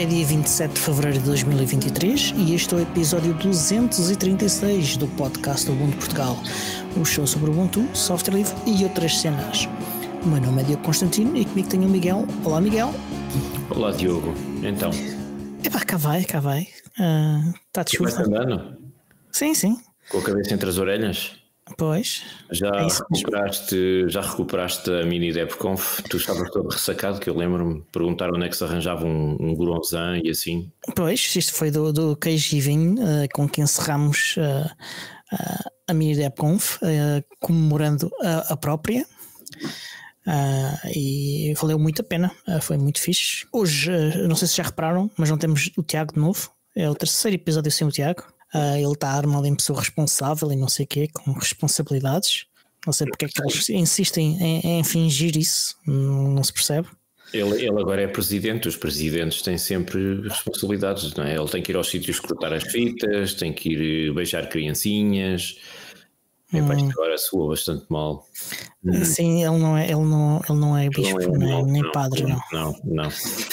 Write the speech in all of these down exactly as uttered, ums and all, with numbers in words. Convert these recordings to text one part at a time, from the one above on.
dia vinte e sete de fevereiro de dois mil e vinte e três e este é o episódio duzentos e trinta e seis do podcast do Ubuntu Portugal, o show sobre Ubuntu, software livre e outras cenas. O meu nome é Diogo Constantino e comigo tenho o Miguel. Olá, Miguel. Olá, Diogo. Então? Epá, cá vai, cá vai. Está uh, de chuva. Vai andando? Sim, sim. Com a cabeça entre as orelhas? Pois. Já, é recuperaste, já recuperaste a mini DevConf? Tu estavas todo ressacado, que eu lembro-me, perguntar onde é que se arranjava um, um Goronzan e assim. Pois, isto foi do, do queijo e vinho uh, com que encerramos uh, uh, a mini DevConf, uh, comemorando a, a própria. Uh, e valeu muito a pena, uh, foi muito fixe. Hoje, uh, não sei se já repararam, mas não temos o Tiago de novo. É o terceiro episódio sem o Tiago. Uh, ele está armado em pessoa responsável e não sei o quê, com responsabilidades. Não sei porque é que eles insistem em, em fingir isso, não, não se percebe. Ele, ele agora é presidente, os presidentes têm sempre responsabilidades, não é? Ele tem que ir aos sítios cortar as fitas, tem que ir beijar criancinhas. Hum. Epá, isto agora soa bastante mal. Sim, ele não é, ele não, ele não é bispo, não é, não, nem não, padre, não. Não, não.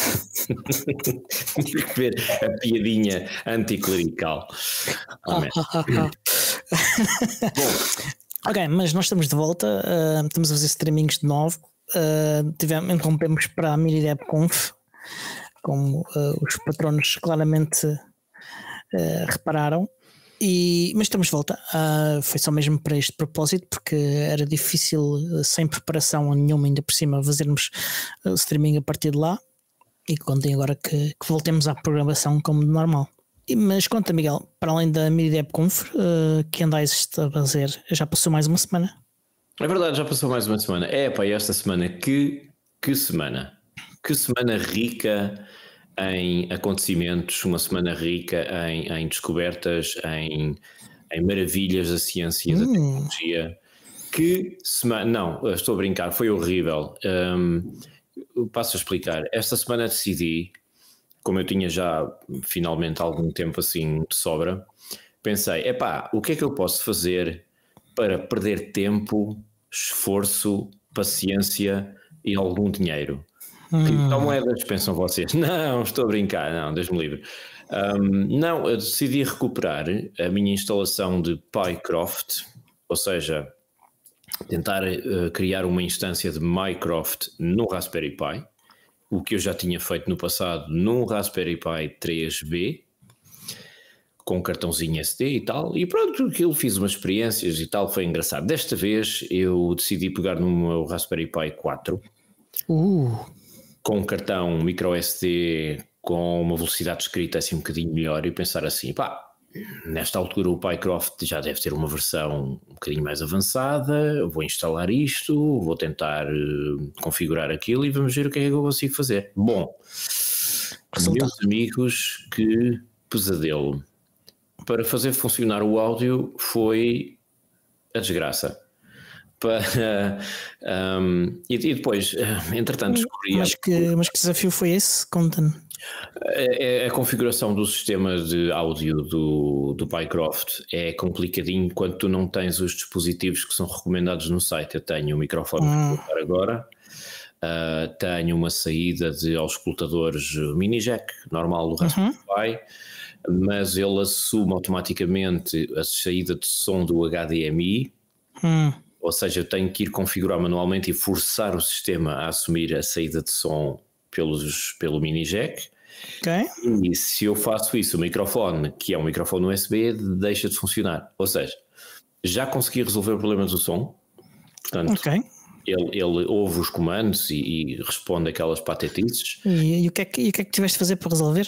Tinha que ver a piadinha anticlerical. Amém. Bom. Ok, mas nós estamos de volta, uh, estamos a fazer streamings de novo. Uh, tivemos, interrompemos para a mini DevConf, como uh, os patronos claramente uh, repararam. E, mas estamos de volta, uh, foi só mesmo para este propósito, porque era difícil, uh, sem preparação nenhuma, ainda por cima, fazermos uh, streaming a partir de lá. E contem agora que, que voltemos à programação como de normal. E, mas conta, Miguel, para além da mini DevConf, uh, que andais a fazer? Já passou mais uma semana? É verdade, já passou mais uma semana. É, pá, esta semana, que, que semana. Que semana rica em acontecimentos, uma semana rica em, em descobertas, em, em maravilhas da ciência e hum. da tecnologia. Que semana, não, estou a brincar, foi horrível. Um, passo a explicar. Esta semana decidi, como eu tinha já finalmente algum tempo assim de sobra, pensei, epá, o que é que eu posso fazer para perder tempo, esforço, paciência e algum dinheiro? Criptomoedas, pensam vocês? Não, estou a brincar, não, Deus-me livre. Um, não, eu decidi recuperar a minha instalação de PyCroft, ou seja, tentar uh, criar uma instância de Mycroft no Raspberry Pi, o que eu já tinha feito no passado num Raspberry Pi três B, com um cartãozinho S D e tal, e pronto, aquilo fiz umas experiências e tal, foi engraçado. Desta vez eu decidi pegar no meu Raspberry Pi quatro, uh. com um cartão micro S D com uma velocidade de escrita assim um bocadinho melhor e pensar assim, pá, nesta altura o PyCroft já deve ter uma versão um bocadinho mais avançada, vou instalar isto, vou tentar uh, configurar aquilo e vamos ver o que é que eu consigo fazer. Bom, resultado. Meus amigos, que pesadelo. Para fazer funcionar o áudio foi a desgraça. Para, um, e, e depois, entretanto, descobri... Mas que, mas que desafio foi esse? Conta-me. A, a configuração do sistema de áudio do, do PyCroft é complicadinho quando tu não tens os dispositivos que são recomendados no site. Eu tenho o microfone hum. que vou usar agora, uh, tenho uma saída de auscultadores mini jack, normal do Raspberry Pi, mas ele assume automaticamente a saída de som do H D M I, hum. ou seja, eu tenho que ir configurar manualmente e forçar o sistema a assumir a saída de som pelos, pelo mini jack. Okay. E se eu faço isso, o microfone, que é um microfone U S B, deixa de funcionar. Ou seja, já consegui resolver o problema do som. Portanto, okay. ele, ele ouve os comandos e, e responde aquelas patetices. E, e, o que é que, e o que é que tiveste de fazer para resolver?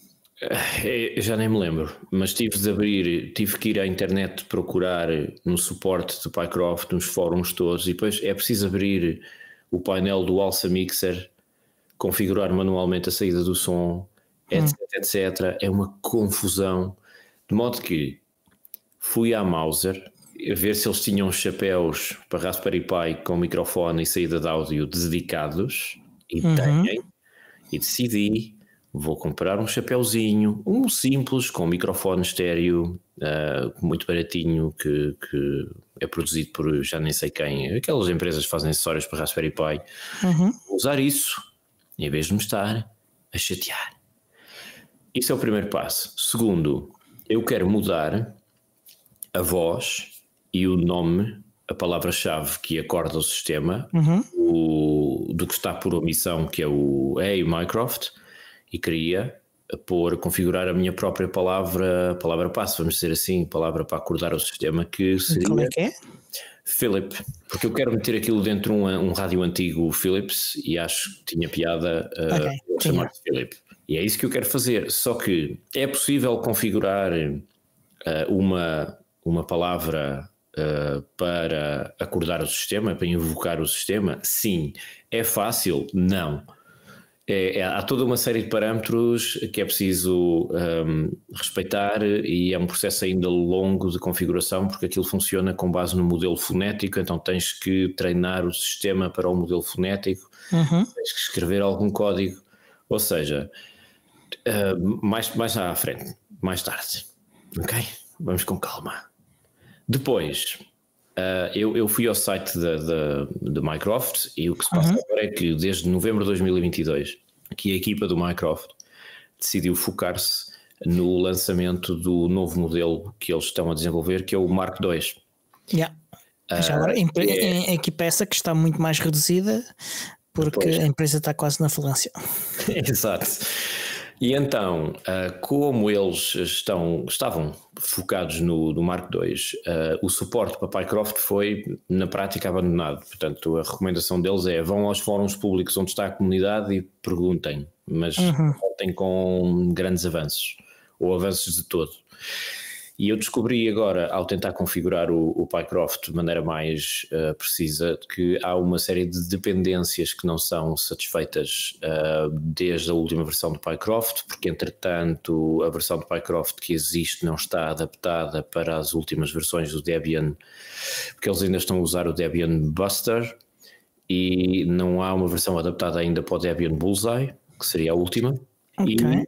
Eu já nem me lembro, mas tive de abrir, tive que ir à internet procurar no suporte do PyCroft, nos fóruns todos, e depois é preciso abrir o painel do Alsa Mixer, configurar manualmente a saída do som, etc, hum. etcétera. É uma confusão, de modo que fui à Mouser a ver se eles tinham chapéus para Raspberry Pi com microfone e saída de áudio dedicados, e uhum. têm, e decidi, vou comprar um chapéuzinho, um simples, com microfone estéreo, uh, muito baratinho, que, que é produzido por já nem sei quem, aquelas empresas que fazem acessórios para Raspberry Pi. Uhum. Vou usar isso, em vez de me estar a chatear. isso é o primeiro passo. Segundo, eu quero mudar a voz e o nome, a palavra-chave que acorda o sistema, uhum. o, do que está por omissão, que é o Hey Mycroft, e queria pôr, configurar a minha própria palavra, palavra passo, vamos dizer assim, palavra para acordar o sistema, que seria... Qual é que é? Philip, porque eu quero meter aquilo dentro de um, um rádio antigo Philips e acho que tinha piada uh, okay, chamar-se Philip. E é isso que eu quero fazer, só que é possível configurar uh, uma, uma palavra uh, para acordar o sistema, para invocar o sistema? Sim. É fácil? Não. É, é, há toda uma série de parâmetros que é preciso um, respeitar e é um processo ainda longo de configuração porque aquilo funciona com base no modelo fonético, então tens que treinar o sistema para o modelo fonético, uhum. tens que escrever algum código, ou seja, uh, mais, mais à frente, mais tarde, ok? Vamos com calma. Depois, uh, eu, eu fui ao site da, da, da Mycroft e o que se passa uhum. agora é que desde novembro de dois mil e vinte e dois que a equipa do Mycroft decidiu focar-se no lançamento do novo modelo que eles estão a desenvolver, que é o Mark dois. Yeah. Uh, Já agora, a, é... a equipa essa que está muito mais reduzida porque Depois. a empresa está quase na falência. Exato. E então, como eles estão, estavam focados no, no Mark dois, o suporte para Pycroft foi, na prática, abandonado. Portanto, a recomendação deles é vão aos fóruns públicos onde está a comunidade e perguntem, mas uhum. contem com grandes avanços, ou avanços de todo. E eu descobri agora, ao tentar configurar o, o Pycroft de maneira mais uh, precisa, que há uma série de dependências que não são satisfeitas uh, desde a última versão do Pycroft, porque entretanto a versão do Pycroft que existe não está adaptada para as últimas versões do Debian, porque eles ainda estão a usar o Debian Buster e não há uma versão adaptada ainda para o Debian Bullseye, que seria a última. Ok. E,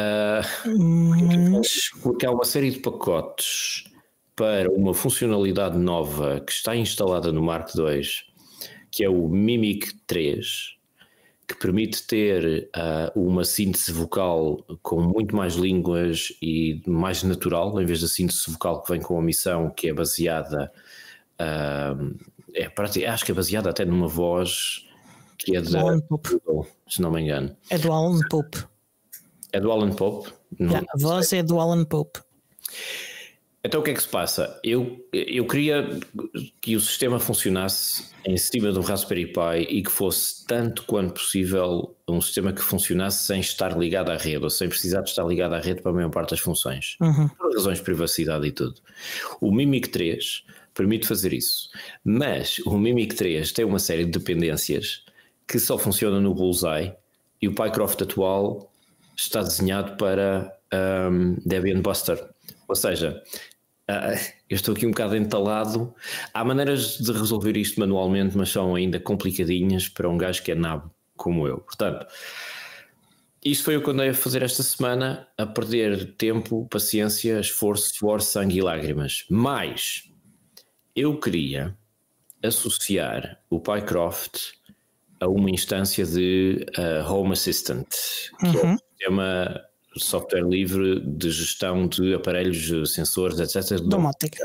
Uh, Mas... porque há uma série de pacotes para uma funcionalidade nova que está instalada no Mark dois, que é o Mimic três, que permite ter uh, uma síntese vocal com muito mais línguas e mais natural, em vez da síntese vocal que vem com a omissão, que é baseada uh, é, acho que é baseada até numa voz que é da Google, se não me engano. É do Alan Pope. É do Alan Pope? Não, yeah, a voz é do Alan Pope. Então o que é que se passa? Eu, eu queria que o sistema funcionasse em cima do Raspberry Pi e que fosse tanto quanto possível um sistema que funcionasse sem estar ligado à rede ou sem precisar de estar ligado à rede para a maior parte das funções. Uhum. Por razões de privacidade e tudo. O Mimic três permite fazer isso. Mas o Mimic três tem uma série de dependências que só funcionam no Bullseye e o Pycroft atual está desenhado para um, Debian Buster. Ou seja, uh, eu estou aqui um bocado entalado. Há maneiras de resolver isto manualmente, mas são ainda complicadinhas para um gajo que é nabo como eu. Portanto, isto foi o que eu andei a fazer esta semana, a perder tempo, paciência, esforço, suor, sangue e lágrimas. Mas eu queria associar o Pycroft a uma instância de uh, Home Assistant, que uhum. é um sistema de software livre de gestão de aparelhos, sensores, etcétera. Domótica.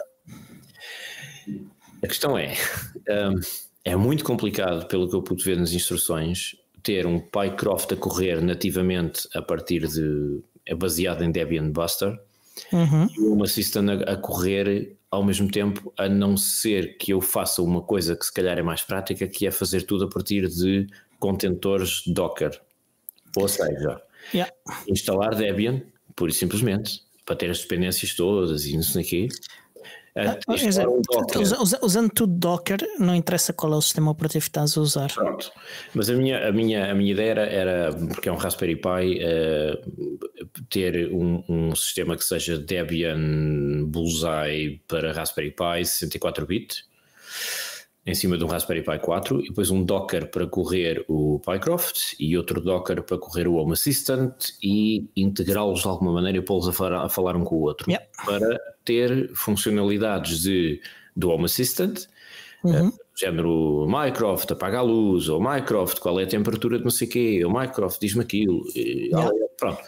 A questão é, um, é muito complicado, pelo que eu pude ver nas instruções, ter um Pycroft a correr nativamente a partir de, é baseado em Debian Buster, uhum. e uma Assistant a, a correr ao mesmo tempo, a não ser que eu faça uma coisa que se calhar é mais prática, que é fazer tudo a partir de contentores Docker. Ou seja, yeah. instalar Debian, pura e simplesmente, para ter as dependências todas e não sei o quê. Ah, um usando tudo Docker, não interessa qual é o sistema operativo que estás a usar. Pronto. Mas a minha, a minha, a minha ideia era, era, porque é um Raspberry Pi, uh, ter um, um sistema que seja Debian Bullseye para Raspberry Pi sessenta e quatro bit, em cima de um Raspberry Pi quatro, e depois um Docker para correr o Pycroft e outro Docker para correr o Home Assistant e integrá-los de alguma maneira e pô-los a falar, a falar um com o outro. Yep. Para ter funcionalidades de, do Home Assistant, uhum. uh, género Mycroft, apaga a luz, ou Mycroft, qual é a temperatura de não sei o quê, ou Mycroft, diz-me aquilo, e, yeah. pronto.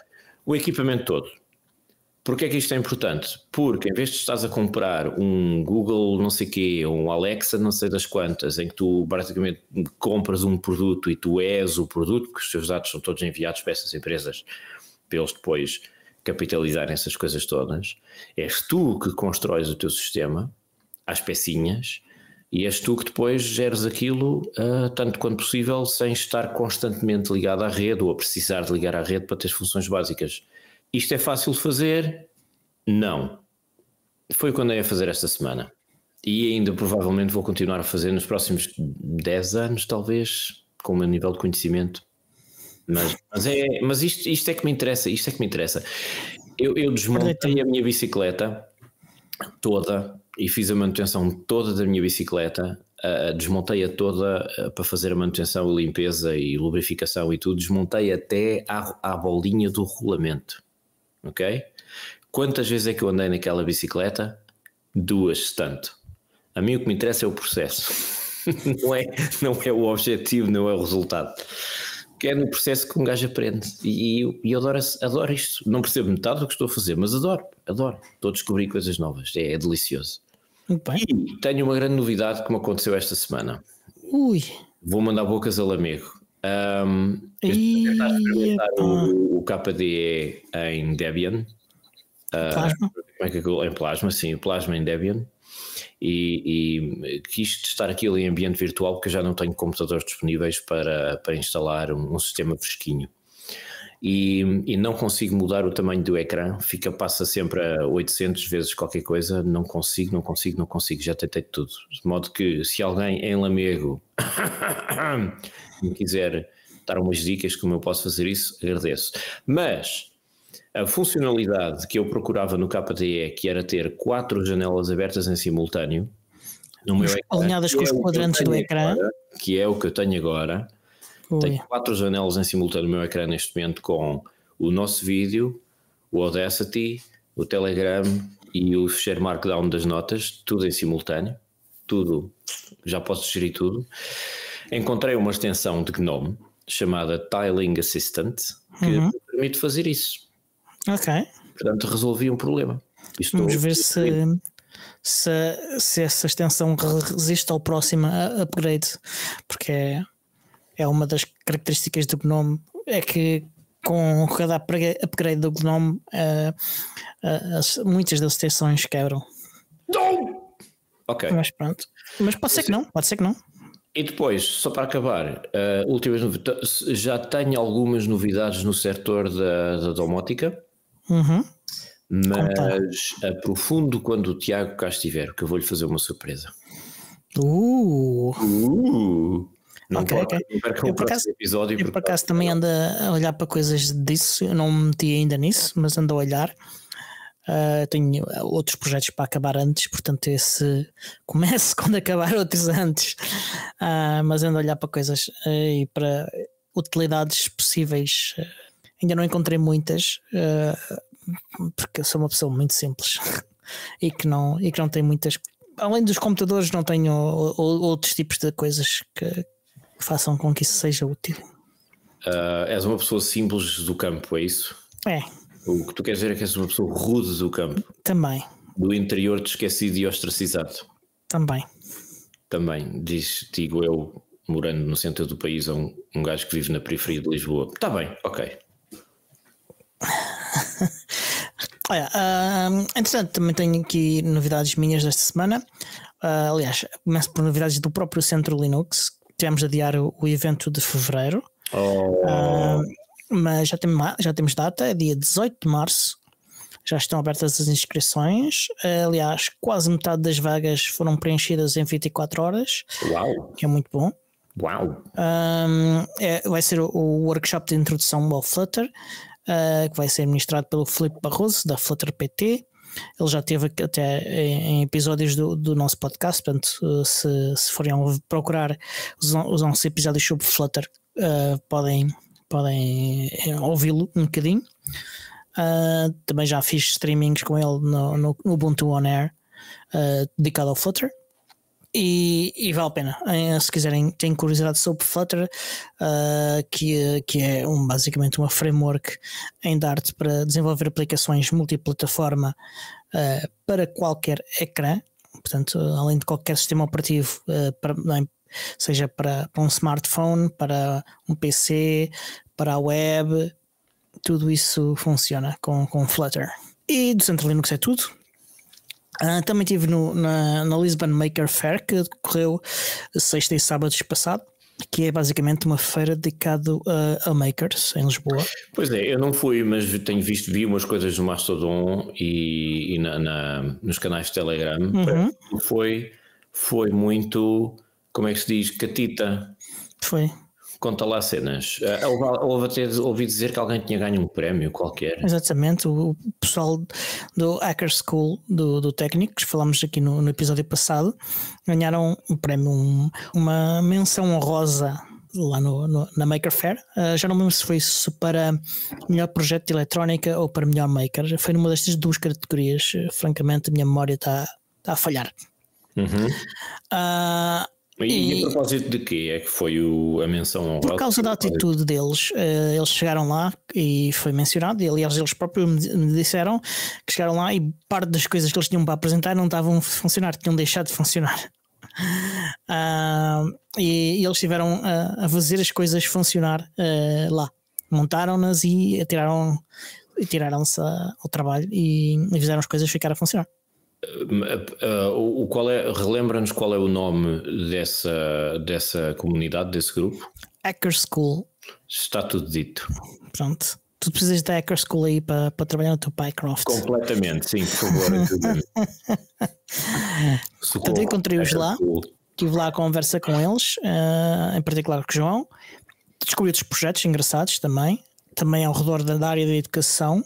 o equipamento todo. Porquê é que isto é importante? Porque em vez de estás a comprar um Google não sei quê, ou um Alexa não sei das quantas, em que tu basicamente compras um produto e tu és o produto, porque os teus dados são todos enviados para essas empresas, para eles depois capitalizarem essas coisas todas, és tu que constróis o teu sistema às pecinhas e és tu que depois geres aquilo uh, tanto quanto possível sem estar constantemente ligado à rede ou a precisar de ligar à rede para ter funções básicas. Isto é fácil de fazer? Não. Foi o que andei a fazer esta semana. E ainda provavelmente vou continuar a fazer nos próximos dez anos, talvez, com o meu nível de conhecimento. Mas, mas, é, mas isto, isto é que me interessa, isto é que me interessa. Eu, eu desmontei a minha bicicleta toda e fiz a manutenção toda da minha bicicleta. Uh, desmontei-a toda uh, para fazer a manutenção e limpeza e lubrificação e tudo. Desmontei até à, à bolinha do rolamento. Ok? Quantas vezes é que eu andei naquela bicicleta? Duas, tanto. A mim o que me interessa é o processo. não, é, não é o objetivo, não é o resultado. Que é no processo que um gajo aprende. E, e, e eu adoro, adoro isto. Não percebo metade do que estou a fazer, mas adoro, adoro. Estou a descobrir coisas novas. É, é delicioso. Muito bem. E tenho uma grande novidade que me aconteceu esta semana. Ui. Vou mandar bocas a Lamego. Um, tentar experimentar o, o K D E em Debian. Plasma? Uh, como é que é? Em Plasma, sim, o Plasma em Debian. E, e quis testar aquilo em ambiente virtual porque eu já não tenho computadores disponíveis para, para instalar um, um sistema fresquinho. E, e não consigo mudar o tamanho do ecrã, fica, passa sempre a oitocentos vezes qualquer coisa, não consigo, não consigo, não consigo, já tentei tudo. De modo que se alguém em Lamego me quiser dar umas dicas como eu posso fazer isso, agradeço. Mas a funcionalidade que eu procurava no K D E, que era ter quatro janelas abertas em simultâneo, no meu ecrã, alinhadas com os quadrantes do ecrã, agora, que é o que eu tenho agora. Ui. Tenho quatro janelas em simultâneo no meu ecrã neste momento com o nosso vídeo, o Audacity, o Telegram e o ficheiro Markdown das notas, tudo em simultâneo, tudo, já posso gerir tudo. Encontrei uma extensão de GNOME chamada Tiling Assistant que uhum. me permite fazer isso. Ok. Portanto, resolvi um problema. Estou Vamos ver se, se, se essa extensão resiste ao próximo upgrade, porque é, é uma das características do GNOME, é que com cada upgrade do GNOME uh, uh, as, muitas das extensões quebram. Não! Ok. Mas pronto. Mas pode ser que não, pode ser que não. E depois, só para acabar, uh, últimas novidades, já tenho algumas novidades no setor da, da domótica, uhum. mas aprofundo quando o Tiago cá estiver, que eu vou-lhe fazer uma surpresa. Uh! Uh! Não ok, pode, ok. Não eu por acaso, episódio eu por acaso também ando a olhar para coisas disso, eu não me meti ainda nisso, mas ando a olhar. Uh, tenho outros projetos para acabar antes, portanto esse comece quando acabar outros antes, uh, mas ando a olhar para coisas uh, e para utilidades possíveis. Uh, ainda não encontrei muitas, uh, porque eu sou uma pessoa muito simples e, que não, e que não tem muitas, além dos computadores não tenho ou, ou, outros tipos de coisas que façam com que isso seja útil. Uh, és uma pessoa simples do campo, é isso? É. O que tu queres dizer é que és uma pessoa rude do campo. Também. Do interior de esquecido e ostracizado. Também. Também, diz, digo eu, morando no centro do país, a um, um gajo que vive na periferia de Lisboa. Está bem, ok. Olha, uh, entretanto, também tenho aqui novidades minhas desta semana. Uh, aliás, começo por novidades do próprio Centro Linux. Tivemos a adiar o, o evento de fevereiro. Oh... Uh, mas já temos, já temos data, é dia dezoito de março, já estão abertas as inscrições. Aliás, quase metade das vagas foram preenchidas em vinte e quatro horas. Uau. Que é muito bom. Uau. Um, é, vai ser o, o workshop de introdução ao Flutter, uh, que vai ser ministrado pelo Filipe Barroso, da Flutter P T. Ele já esteve até em episódios do, do nosso podcast, portanto, se, se forem procurar os, os onze episódios sobre Flutter, uh, podem... podem ouvi-lo um bocadinho. Uh, também já fiz streamings com ele no, no Ubuntu On Air, uh, dedicado ao Flutter, E, e vale a pena. Se quiserem, têm curiosidade sobre Flutter, uh, que, que é um, basicamente uma framework em Dart para desenvolver aplicações multiplataforma uh, para qualquer ecrã. Portanto, além de qualquer sistema operativo, uh, para, seja para, para um smartphone, para um P C, para a web, tudo isso funciona com, com Flutter. E do Centro Linux é tudo. Uh, também estive no, na, na Lisbon Maker Fair, que decorreu sexta e sábado passado, que é basicamente uma feira dedicada a, a makers em Lisboa. Pois é, eu não fui, mas tenho visto, vi umas coisas no Mastodon e, e na, na, nos canais de Telegram. Uhum. Foi, foi muito, como é que se diz, catita. Foi. Conta lá cenas. Uh, houve até ouvi dizer que alguém tinha ganho um prémio qualquer. Exatamente, o, o pessoal do Hacker School do, do técnico, que falámos aqui no, no episódio passado, ganharam um prémio, um, uma menção honrosa lá no, no, na Maker Fair. Uh, já não me lembro se foi isso para melhor projeto de eletrónica ou para melhor maker. Foi numa destas duas categorias. Uh, francamente, a minha memória está tá a falhar. Uhum. Uh, E, e a propósito de quê é que foi o, a menção honrosa? Por causa da atitude deles, uh, eles chegaram lá e foi mencionado, e aliás eles próprios me disseram que chegaram lá e parte das coisas que eles tinham para apresentar não estavam a funcionar, tinham deixado de funcionar. Uh, e, e eles estiveram a, a fazer as coisas funcionar uh, lá, montaram-nas e atiraram, e tiraram-se ao trabalho e, e fizeram as coisas ficar a funcionar. Uh, uh, o qual é, relembra-nos qual é o nome dessa, dessa comunidade, desse grupo? Hacker School. Está tudo dito. Pronto. Tu precisas da Hacker School aí para, para trabalhar no teu Pycroft. Completamente, sim, por favor. Portanto, eu encontrei-os lá, tive lá a conversa com eles, uh, em particular com o João, descobri outros projetos engraçados também, também ao redor da, da área da educação.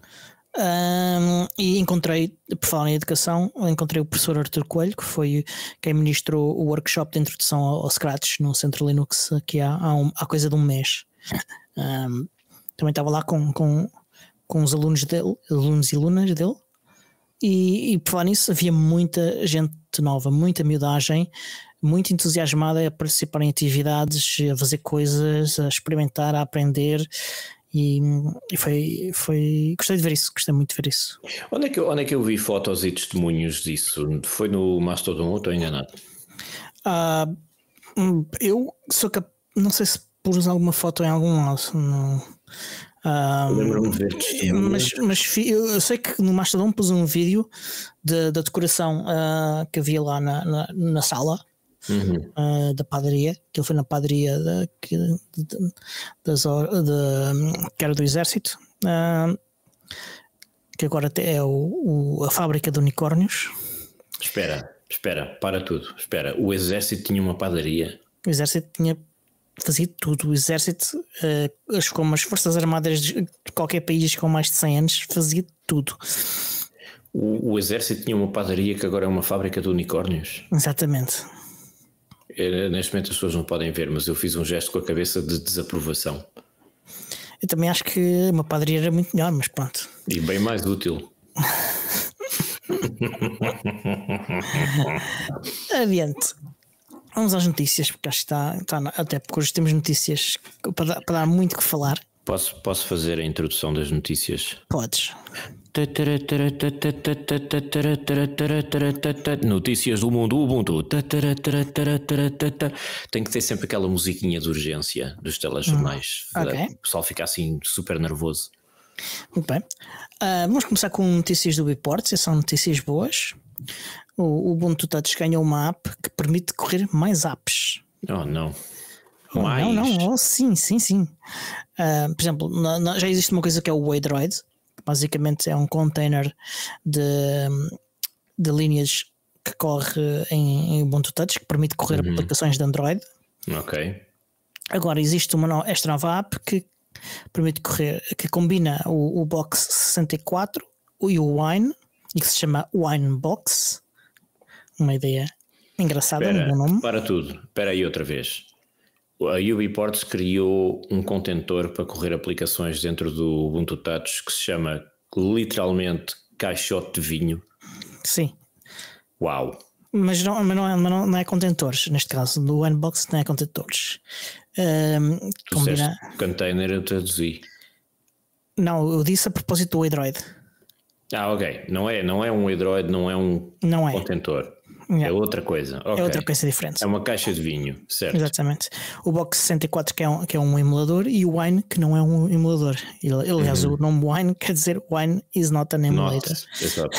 Um, e encontrei, por falar em educação, encontrei o professor Artur Coelho, que foi quem ministrou o workshop de introdução ao, ao Scratch no Centro Linux aqui há, há, um, há coisa de um mês. Um, também estava lá com, com, com os alunos dele, alunos e alunas dele, e, e por falar nisso havia muita gente nova, muita miudagem, muito entusiasmada a participar em atividades, a fazer coisas, a experimentar, a aprender. E, e foi, foi. Gostei de ver isso, gostei muito de ver isso. Onde é que eu, onde é que eu vi fotos e testemunhos disso? Foi no Mastodon ou estou enganado? Uh, eu sou capaz. Não sei se pus alguma foto em algum lado. Não. Uh, Lembro-me de ver testemunhos. Mas, mas eu sei que no Mastodon pus um vídeo de, da decoração uh, que havia lá na, na, na sala. Uhum. Uh, da padaria, que ele foi na padaria da, que, de, de, das, de, que era do exército, uh, que agora é o, o, a fábrica de unicórnios. Espera, espera, para tudo. Espera, o exército tinha uma padaria? O exército tinha, fazia tudo. O exército, uh, como as forças armadas de qualquer país com mais de cem anos, fazia tudo. O, o exército tinha uma padaria que agora é uma fábrica de unicórnios? Exatamente. Neste momento as pessoas não podem ver, mas eu fiz um gesto com a cabeça de desaprovação. Eu também acho que uma padaria era muito melhor, mas pronto. E bem mais útil. Adiante. Vamos às notícias, porque acho que está, está até porque hoje temos notícias para dar, para dar muito que falar. Posso, posso fazer a introdução das notícias? Podes. Notícias do mundo Ubuntu. Tem que ter sempre aquela musiquinha de urgência dos telejornais. Hum, okay. O pessoal fica assim super nervoso. Muito bem. Uh, vamos começar com notícias do Bports. São notícias boas. O Ubuntu Touch ganhou uma app que permite correr mais apps. Oh não. Oh, mais? Não, não. Oh, sim, sim, sim. Uh, por exemplo, na, na, já existe uma coisa que é o Waydroid. Basicamente é um container de, de linhas que corre em, em Ubuntu Touch, que permite correr uhum. aplicações de Android. Ok. Agora existe uma no, esta nova app que permite correr, que combina o, o Box sessenta e quatro e o Wine, e que se chama Winebox. Uma ideia engraçada, Pera, um bom nome. Para tudo, espera aí outra vez. A UbiPorts criou um contentor para correr aplicações dentro do Ubuntu Touch que se chama literalmente caixote de vinho. Sim. Uau! Mas não, mas não, é, mas não, não é contentores, neste caso, do Winebox não é contentores. Um, combina... Container eu traduzi. Não, eu disse a propósito do Android. Ah, ok. Não é, não é um Android, não é um não é. contentor. Yeah. É outra coisa. Okay. É outra coisa diferente. É uma caixa de vinho, certo? Exatamente. O Box sessenta e quatro que é um, que é um emulador e o Wine que não é um emulador. Aliás, uhum. o nome Wine quer dizer Wine is not an emulator. Not. Exato.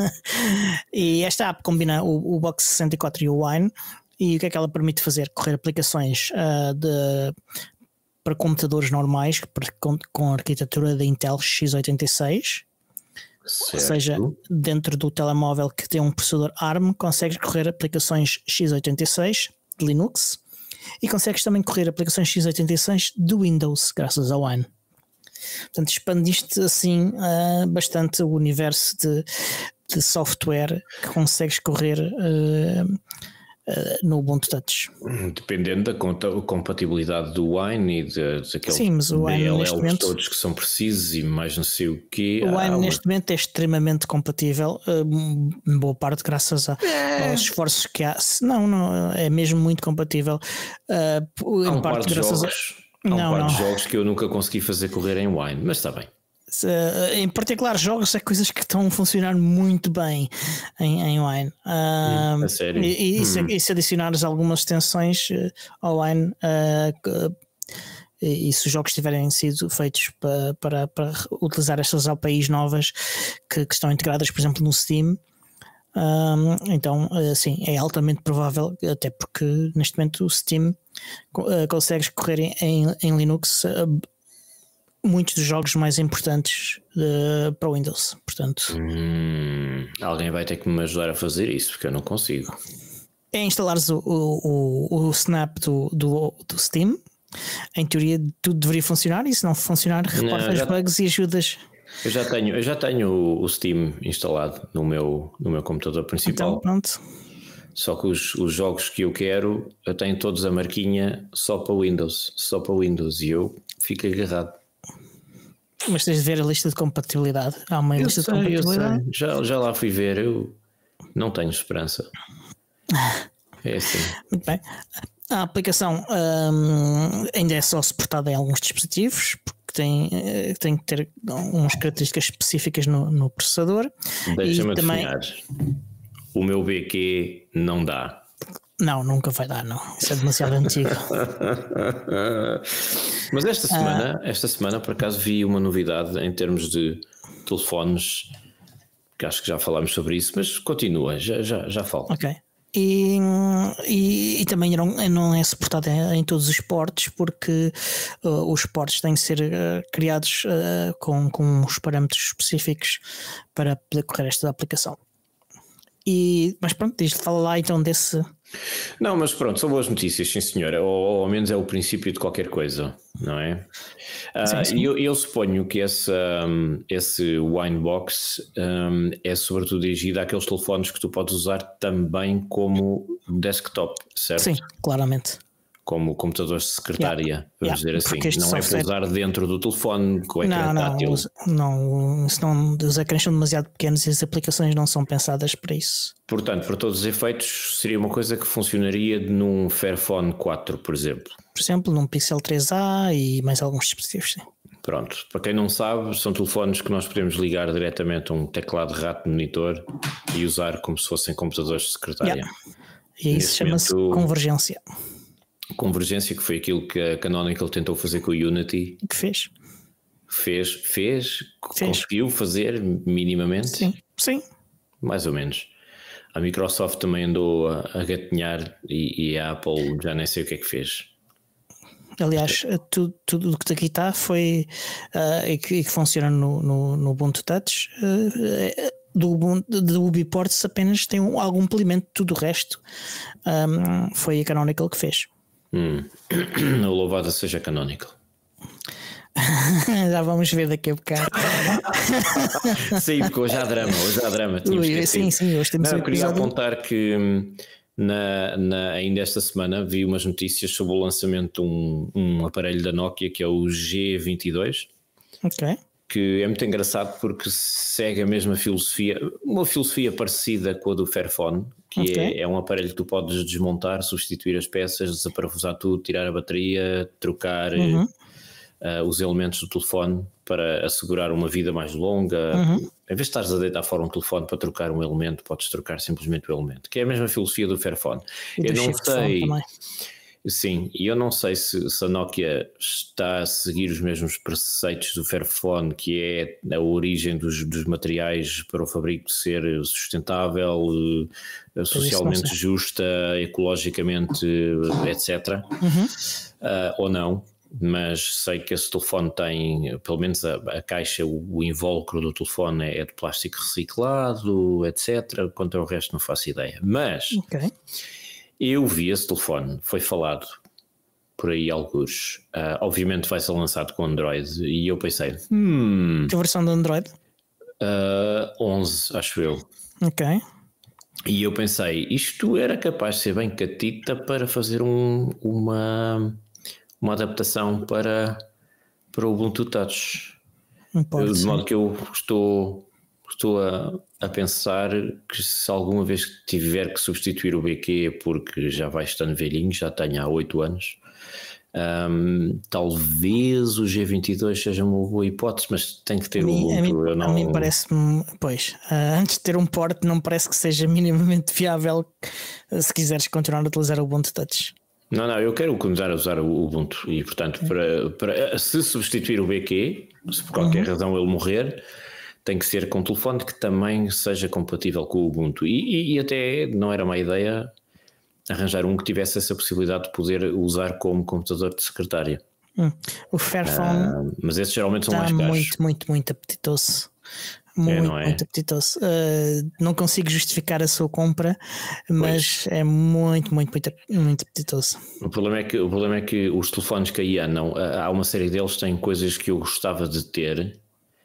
E esta app combina o, o Box sessenta e quatro e o Wine. E o que é que ela permite fazer? Correr aplicações uh, de, para computadores normais com, com arquitetura da Intel x oitenta e seis. Certo. Ou seja, dentro do telemóvel que tem um processador ARM, consegues correr aplicações x oitenta e seis de Linux e consegues também correr aplicações x oitenta e seis de Windows, graças ao Wine. Portanto, expandiste assim uh, bastante o universo de, de software que consegues correr uh, Uh, no Ubuntu Touch. Dependendo da compatibilidade do Wine e de, daqueles Sim, mas o Wine neste momento, todos que são precisos e mais não sei o quê. O Wine ah, neste uma... momento é extremamente compatível, uh, em boa parte graças a, é. aos esforços que há. Não, não, é mesmo muito compatível. Uh, há um em parte par de graças jogos, a... há um não, par não. de jogos que eu nunca consegui fazer correr em Wine, mas está bem. Uh, em particular jogos é coisas que estão a funcionar muito bem em, em Wine. Uh, hum, a sério? E, e, se, hum. e se adicionares algumas extensões uh, ao Wine, uh, e, e se os jogos tiverem sido feitos para, para, para utilizar estas A P Is novas que, que estão integradas, por exemplo, no Steam, um, então uh, sim, é altamente provável, até porque neste momento o Steam uh, consegues correr em, em, em Linux uh, muitos dos jogos mais importantes uh, para o Windows, portanto hum, alguém vai ter que me ajudar a fazer isso, porque eu não consigo. É instalares o, o, o, o Snap do, do, do Steam. Em teoria tudo deveria funcionar, e se não funcionar reporta as bugs e ajudas. Eu já tenho, eu já tenho o, o Steam instalado no meu, no meu computador principal. Então pronto. Só que os, os jogos que eu quero, eu tenho todos a marquinha só para Windows, só para Windows, e eu fico agarrado. Mas tens de ver a lista de compatibilidade. Há uma eu lista sei, de compatibilidade. Já, já lá fui ver, eu não tenho esperança. É assim. Muito bem. A aplicação hum, ainda é só suportada em alguns dispositivos, porque tem, tem que ter umas características específicas no, no processador. Deixa-me e também... adivinhar. O meu B Q não dá. Não, nunca vai dar, não. Isso é demasiado antigo. Mas esta semana, ah. esta semana por acaso vi uma novidade em termos de telefones, que acho que já falámos sobre isso, mas continua, já, já, já falo. Ok. E, e, e também não, não é suportado em, em todos os portes, porque uh, os portes têm que ser uh, criados uh, com, com os parâmetros específicos para poder correr esta aplicação. E, mas pronto, diz, fala lá então desse. Não, mas pronto, são boas notícias, sim senhora, ou, ou ao menos é o princípio de qualquer coisa, não é? Sim, Uh, sim. eu, eu suponho que esse, um, esse Winebox um, é sobretudo dirigido àqueles telefones que tu podes usar também como desktop, certo? Sim, claramente. Como computadores de secretária, yeah. vamos yeah. dizer assim. Não software... é para usar dentro do telefone com o ecrã não, tátil. Não, não, senão os ecrãs são demasiado pequenos e as aplicações não são pensadas para isso. Portanto, para todos os efeitos, seria uma coisa que funcionaria num Fairphone quatro, por exemplo. Por exemplo, num Pixel três A e mais alguns dispositivos, sim. Pronto, para quem não sabe, são telefones que nós podemos ligar diretamente a um teclado rato monitor e usar como se fossem computadores de secretária. Yeah. E isso chama-se momento, convergência. Convergência, que foi aquilo que a Canonical tentou fazer com o Unity. Que fez? Fez, fez, fez. Conseguiu fazer minimamente? Sim, sim. Mais ou menos. A Microsoft também andou a, a gatinhar e, e a Apple já nem sei o que é que fez. Aliás, tudo, tudo o que aqui está foi uh, e, que, e que funciona no, no, no Ubuntu Touch uh, do, do UbiPorts apenas tem um, algum polimento, tudo o resto um, foi a Canonical que fez. Hum. Louvada seja Canonical. Já vamos ver daqui a bocado. Sim, porque hoje há drama, hoje há drama. Ui, sim, sim, hoje temos Não, um eu queria episódio... apontar que na, na, ainda esta semana vi umas notícias sobre o lançamento de um, um aparelho da Nokia que é o G vinte e dois. Ok. que é muito engraçado porque segue a mesma filosofia, uma filosofia parecida com a do Fairphone, que okay. é, é um aparelho que tu podes desmontar, substituir as peças, desaparafusar tudo, tirar a bateria, trocar uhum. uh, os elementos do telefone para assegurar uma vida mais longa. Uhum. Em vez de estares a deitar fora um telefone para trocar um elemento, podes trocar simplesmente o elemento, que é a mesma filosofia do Fairphone. E eu não sei... Sim, e eu não sei se, se a Nokia está a seguir os mesmos preceitos do Fairphone, que é a origem dos, dos materiais para o fabrico ser sustentável, socialmente justa, ecologicamente, etcétera. Uhum. Uh, ou não, mas sei que esse telefone tem, pelo menos a, a caixa, o, o invólucro do telefone é, é de plástico reciclado, etcétera. Quanto ao resto não faço ideia, mas... Okay. Eu vi esse telefone, foi falado por aí alguns. Uh, obviamente vai ser lançado com Android e eu pensei... Hmm, que versão do Android? Uh, onze, acho eu. Ok. E eu pensei, isto era capaz de ser bem catita para fazer um, uma, uma adaptação para, para o Ubuntu Touch. Eu, de modo que eu estou... Estou a, a pensar que se alguma vez tiver que substituir o B Q, porque já vai estando velhinho, já tenho há oito anos, um, talvez o G vinte e dois seja uma boa hipótese, mas tem que ter um Ubuntu. A, não... a mim parece-me, pois, uh, antes de ter um port, não parece que seja minimamente viável se quiseres continuar a utilizar o Ubuntu Touch. Não, não, eu quero começar a usar o Ubuntu e, portanto, para, para, se substituir o B Q, se por qualquer uhum. razão ele morrer, tem que ser com um telefone que também seja compatível com o Ubuntu. E, e, e até não era má ideia arranjar um que tivesse essa possibilidade de poder usar como computador de secretária. Hum. O Fairphone. Uh, mas esses geralmente são mais caros. Muito, muito, muito apetitoso. Muito, é, não é? muito apetitoso. Uh, não consigo justificar a sua compra, mas pois. é muito, muito, muito, muito apetitoso. O problema é que, o problema é que os telefones que aí andam, há uma série deles que têm coisas que eu gostava de ter.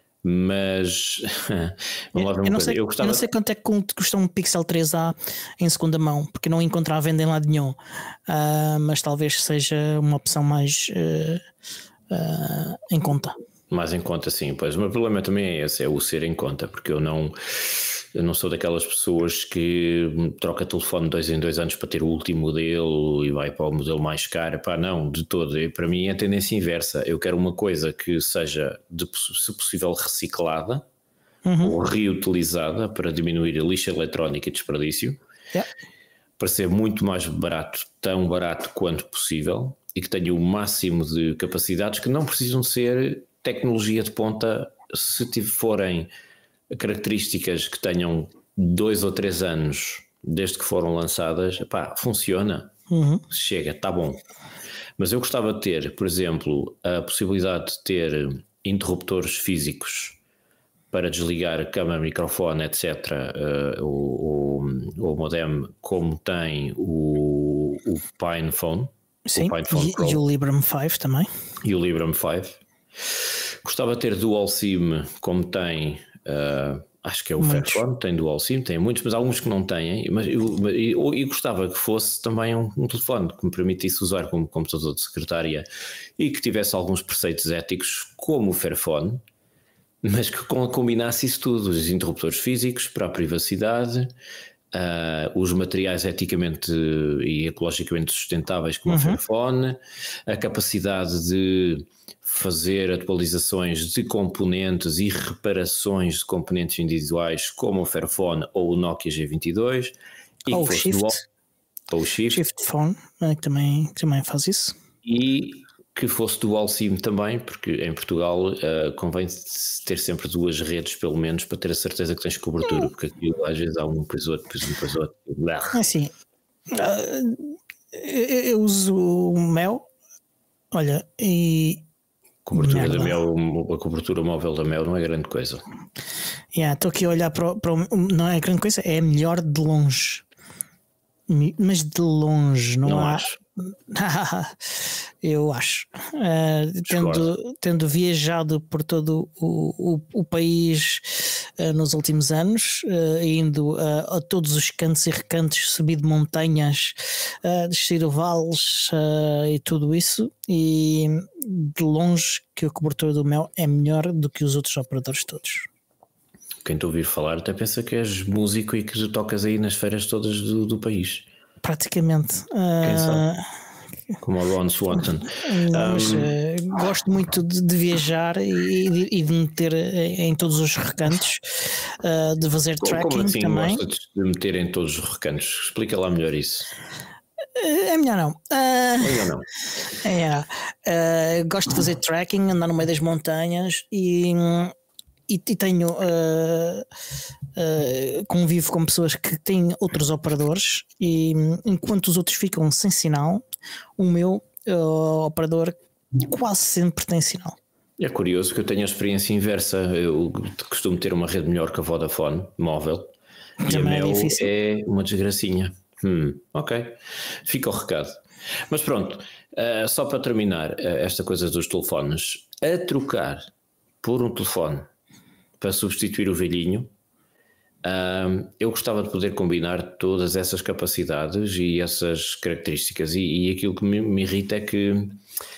Mas vamos lá ver uma eu, não coisa. sei, Eu, gostava... eu não sei quanto é que custa um Pixel três A em segunda mão, porque não encontro à venda em lado nenhum, uh, mas talvez seja uma opção mais uh, uh, em conta. Mais em conta, sim, pois o meu problema também é esse, é o ser em conta, porque eu não, eu não sou daquelas pessoas que troca telefone dois em dois anos para ter o último modelo e vai para o modelo mais caro. Pá, não, de todo. E para mim é a tendência inversa. Eu quero uma coisa que seja, de, se possível, reciclada uhum. ou reutilizada para diminuir a lixa eletrónica e desperdício, yeah. para ser muito mais barato, tão barato quanto possível, e que tenha o máximo de capacidades que não precisam ser tecnologia de ponta. Se forem características que tenham dois ou três anos desde que foram lançadas, pá, funciona, uhum. chega, está bom. Mas eu gostava de ter, por exemplo, a possibilidade de ter interruptores físicos para desligar câmera, microfone, etcétera, uh, o, o, o modem, como tem o, o PinePhone. Sim, o PinePhone e, Pro, e o Librem cinco também. E o Librem cinco. Gostava de ter Dual SIM, como tem, uh, acho que é o Fairphone, tem Dual SIM, tem muitos, mas há alguns que não têm. Mas eu, eu, eu gostava que fosse também um, um telefone que me permitisse usar como computador de secretária e que tivesse alguns preceitos éticos, como o Fairphone, mas que combinasse isso tudo: os interruptores físicos para a privacidade, uh, os materiais eticamente e ecologicamente sustentáveis, como uhum. o Fairphone, a capacidade de fazer atualizações de componentes e reparações de componentes individuais, como o Fairphone ou o Nokia G vinte e dois, e ou que o Shift, dual, ou o Shift, Shift Phone, que também, também faz isso, e que fosse dual SIM também, porque em Portugal uh, convém ter sempre duas redes pelo menos para ter a certeza que tens cobertura, é. porque aqui às vezes há um depois outro, depois um depois outro. É assim, uh, eu, eu uso o Mel, olha, e cobertura da Mel, a cobertura móvel da Mel não é grande coisa. Estou yeah, aqui a olhar para o, para o. Não é grande coisa, é melhor de longe. Mas de longe, não, não há. Acho. Eu acho. Uh, tendo, tendo viajado por todo o, o, o país uh, nos últimos anos, uh, indo uh, a todos os cantos e recantos, subido montanhas, uh, descido vales uh, e tudo isso, e de longe que a cobertura do mel é melhor do que os outros operadores todos. Quem te ouvir falar até pensa que és músico e que tocas aí nas feiras todas do, do país. Praticamente. Quem uh, sabe? Como o Ron Swanson. Não, mas, um, uh, gosto muito de, de viajar e de, e de meter em todos os recantos, uh, de fazer como, tracking como assim também. Gostas de meter em todos os recantos? Explica lá melhor isso. É melhor não. Uh, é melhor não. É, uh, gosto de fazer tracking, andar no meio das montanhas e, e, e tenho uh, uh, convivo com pessoas que têm outros operadores e enquanto os outros ficam sem sinal, o meu uh, operador quase sempre tem sinal. É curioso que eu tenho a experiência inversa. Eu costumo ter uma rede melhor que a Vodafone móvel. Também e a é Mel difícil. É uma desgracinha. Hum, ok, fica o recado. Mas pronto, uh, só para terminar uh, esta coisa dos telefones, a trocar por um telefone para substituir o velhinho, uh, eu gostava de poder combinar todas essas capacidades e essas características, e, e aquilo que me, me irrita é que uh,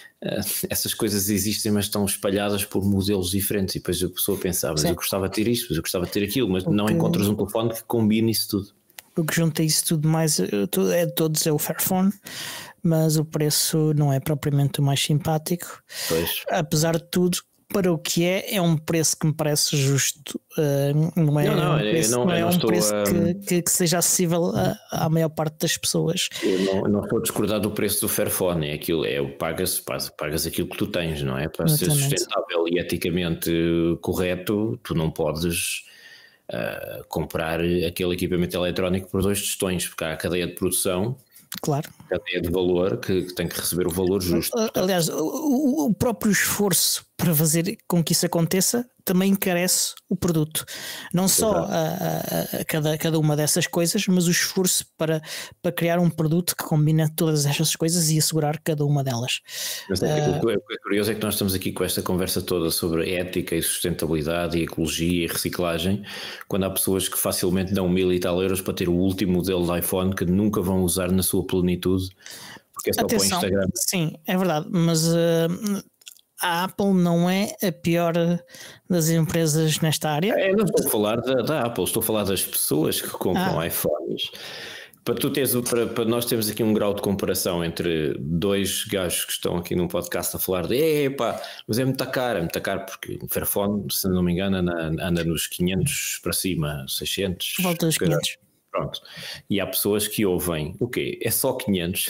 essas coisas existem, mas estão espalhadas por modelos diferentes, e depois a pessoa pensa, mas eu gostava de ter isto, mas eu gostava de ter aquilo, mas Porque... não encontras um telefone que combine isso tudo. O que junta isso tudo mais é de todos é o Fairphone, mas o preço não é propriamente o mais simpático. Pois. Apesar de tudo, para o que é, é um preço que me parece justo. Uh, não é não, não, um preço, não, não é não um preço a... que, que, que seja acessível a, à maior parte das pessoas. Eu não, não estou a discordar do preço do Fairphone, é aquilo, é o pagas, pagas aquilo que tu tens, não é? Para ser sustentável e eticamente correto, tu não podes uh, comprar aquele equipamento eletrónico por dois tostões, porque há a cadeia de produção. Claro. Cadeia de valor que, que tem que receber o valor justo. Aliás, o, o próprio esforço para fazer com que isso aconteça também encarece o produto. Não só a, a, a cada, cada uma dessas coisas, mas o esforço para, para criar um produto que combina todas essas coisas e assegurar cada uma delas. Mas é, uh, o que é curioso é que nós estamos aqui com esta conversa toda sobre ética e sustentabilidade e ecologia e reciclagem, quando há pessoas que facilmente dão mil e tal euros para ter o último modelo de iPhone que nunca vão usar na sua plenitude, porque é só Atenção, para o Instagram. Sim, é verdade, mas uh, a Apple não é a pior das empresas nesta área. É, não estou a falar da, da Apple, estou a falar das pessoas que compram ah. iPhones. Para, tu teres, para, para nós termos aqui um grau de comparação entre dois gajos que estão aqui num podcast a falar de epá, mas é muito caro, é muito caro, porque o Fairphone, se não me engano, anda, anda nos quinhentos para cima, seiscentos. Volta aos quinhentos. Pronto. E há pessoas que ouvem, o quê? É só quinhentos?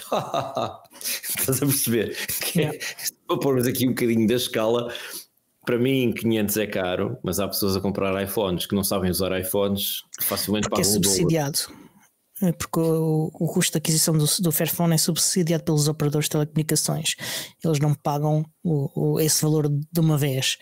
Estás a perceber? Yeah. Para pormos aqui um bocadinho da escala, para mim quinhentos é caro, mas há pessoas a comprar iPhones que não sabem usar iPhones, que facilmente porque pagam é subsidiado. Um porque o, o custo de aquisição do, do Fairphone é subsidiado pelos operadores de telecomunicações. Eles não pagam o, o, esse valor de uma vez.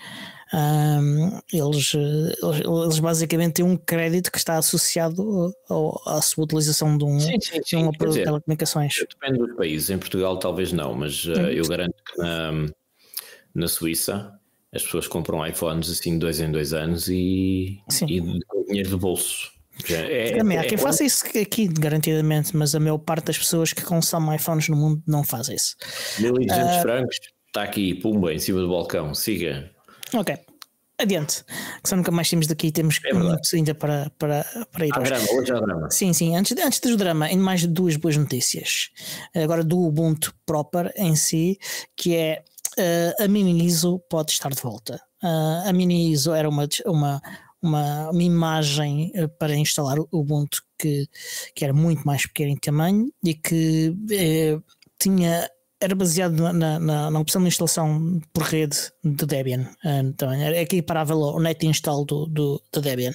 Um, eles, eles, eles basicamente têm um crédito que está associado ao, à sua utilização de um, sim, sim, sim. De um operador de telecomunicações. Depende dos países. Em Portugal talvez não, mas uh, eu garanto que na, na Suíça as pessoas compram iPhones assim de dois em dois anos e, e com dinheiro do bolso. É, Também há é, quem é, faça isso aqui garantidamente, mas a maior parte das pessoas que consomem iPhones no mundo não faz isso. mil e duzentos uh, francos, está aqui, pumba, em cima do balcão, siga. Ok, adiante, que só nunca mais temos daqui, temos é muito ainda para, para, para ir. Há hoje. drama, hoje há drama. Sim, sim, antes, antes do drama, ainda mais duas boas notícias. Agora do Ubuntu proper em si, que é uh, a Mini I S O pode estar de volta. Uh, a Mini I S O era uma, uma, uma, uma imagem para instalar o Ubuntu que, que era muito mais pequena em tamanho e que uh, tinha... era baseado na, na, na opção de instalação por rede de Debian. Um, também era equiparável ao net install do, do, do Debian.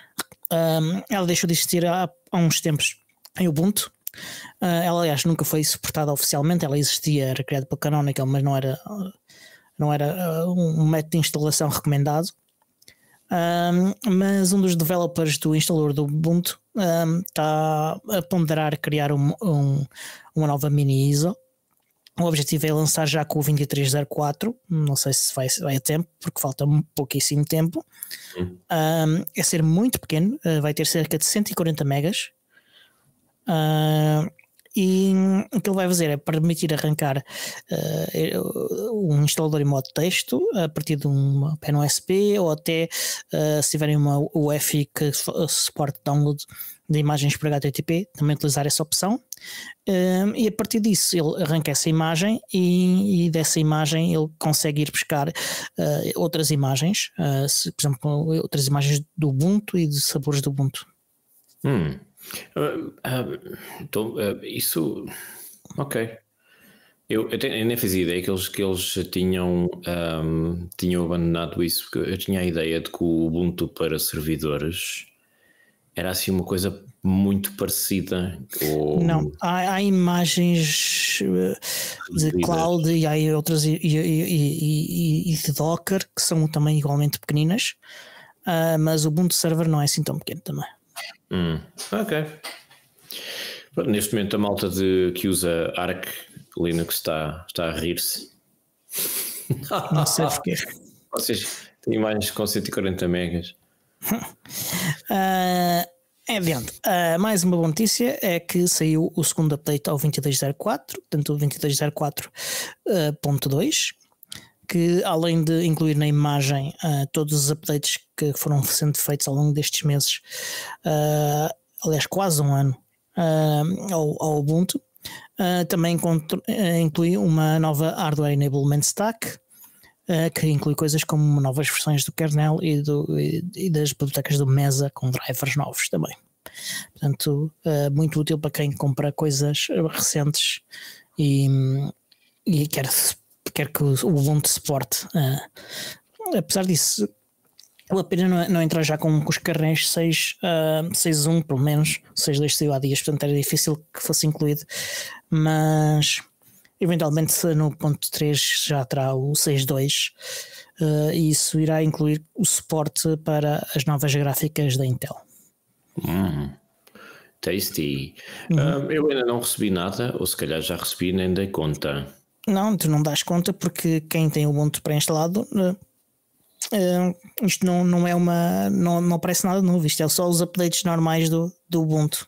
Um, ela deixou de existir há, há uns tempos em Ubuntu. Uh, ela, aliás, nunca foi suportada oficialmente. Ela existia, era criada pela Canonical, mas não era, não era uh, um método de instalação recomendado. Um, mas um dos developers do instalador do Ubuntu um, está a ponderar criar um, um, uma nova mini I S O. O objetivo é lançar já com o vinte e três zero quatro, não sei se vai, vai a tempo, porque falta pouquíssimo tempo. Hum. Um, é ser muito pequeno, uh, vai ter cerca de cento e quarenta megas. Uh, e o que ele vai fazer é permitir arrancar uh, um instalador em modo texto a partir de uma pen U S B, ou até uh, se tiverem uma U E F I que suporte download de imagens por H T T P, também utilizar essa opção. Uh, e a partir disso ele arranca essa imagem e, e dessa imagem ele consegue ir buscar uh, outras imagens, uh, se, por exemplo, outras imagens do Ubuntu e de sabores do Ubuntu. Hum. Uh, uh, então, uh, isso, ok. Eu, eu, tenho, eu nem fazia ideia que eles, que eles tinham, um, tinham abandonado isso, porque eu tinha a ideia de que o Ubuntu para servidores era assim uma coisa muito parecida. Ou... Não, há, há imagens de cloud e há outras e, e, e, e de Docker que são também igualmente pequeninas, uh, mas o Ubuntu Server não é assim tão pequeno também. Hum, ok. Neste momento a malta de, que usa Arc Linux está, está a rir-se. Não sei porquê. Vocês têm imagens com cento e quarenta megas. uh, é adiante. Uh, mais uma boa notícia é que saiu o segundo update ao vinte e dois zero quatro, portanto o vinte e dois zero quatro ponto dois, que além de incluir na imagem uh, todos os updates que foram sendo feitos ao longo destes meses, uh, aliás quase um ano, uh, ao, ao Ubuntu, uh, também contro- uh, inclui uma nova Hardware Enablement Stack, uh, que inclui coisas como novas versões do kernel e, do, e, e das bibliotecas do Mesa com drivers novos também. Portanto, uh, muito útil para quem compra coisas recentes e, e quer quer que o Ubuntu suporte. Uh, apesar disso, vale a pena não, não entrar já com, com os kernels seis ponto um, pelo menos. O seis ponto dois saiu há dias, portanto era difícil que fosse incluído, mas eventualmente no ponto três já terá o seis ponto dois, uh, e isso irá incluir o suporte para as novas gráficas da Intel. Hum, tasty. Uhum. Uh, eu ainda não recebi nada, ou se calhar já recebi, nem dei conta. Não, tu não dás conta porque quem tem o Ubuntu pré-instalado, uh, uh, isto não, não é uma. Não, não aparece nada novo, isto é só os updates normais do, do Ubuntu.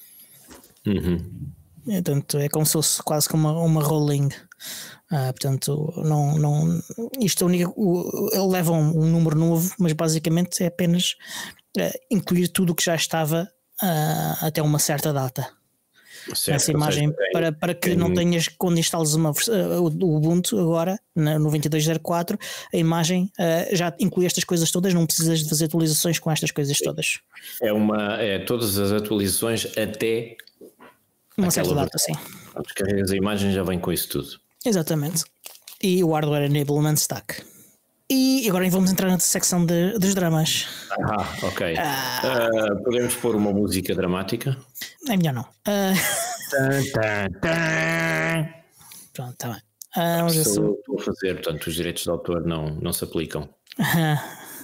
Uhum. Portanto, é como se fosse quase como uma, uma rolling. Uh, portanto, não, não, isto é única, o, ele leva um, um número novo, mas basicamente é apenas uh, incluir tudo o que já estava uh, até uma certa data. Certo, essa imagem, seja, para, para que tem... não tenhas, quando instales uma, uh, o Ubuntu agora no vinte e dois zero quatro, a imagem uh, já inclui estas coisas todas, não precisas de fazer atualizações com estas coisas todas. É uma, é todas as atualizações até uma certa data, sim. Carregas a imagem, já vem com isso tudo. Exatamente. E o Hardware Enablement Stack. E agora vamos entrar na secção de, dos dramas. Ah, ok. Ah. Uh, podemos pôr uma música dramática? É melhor não. Uh... Tan, tan, tan. Pronto, está bem. Uh, vamos Estou, ver se... estou a fazer, portanto, os direitos de autor não, não se aplicam. Uh,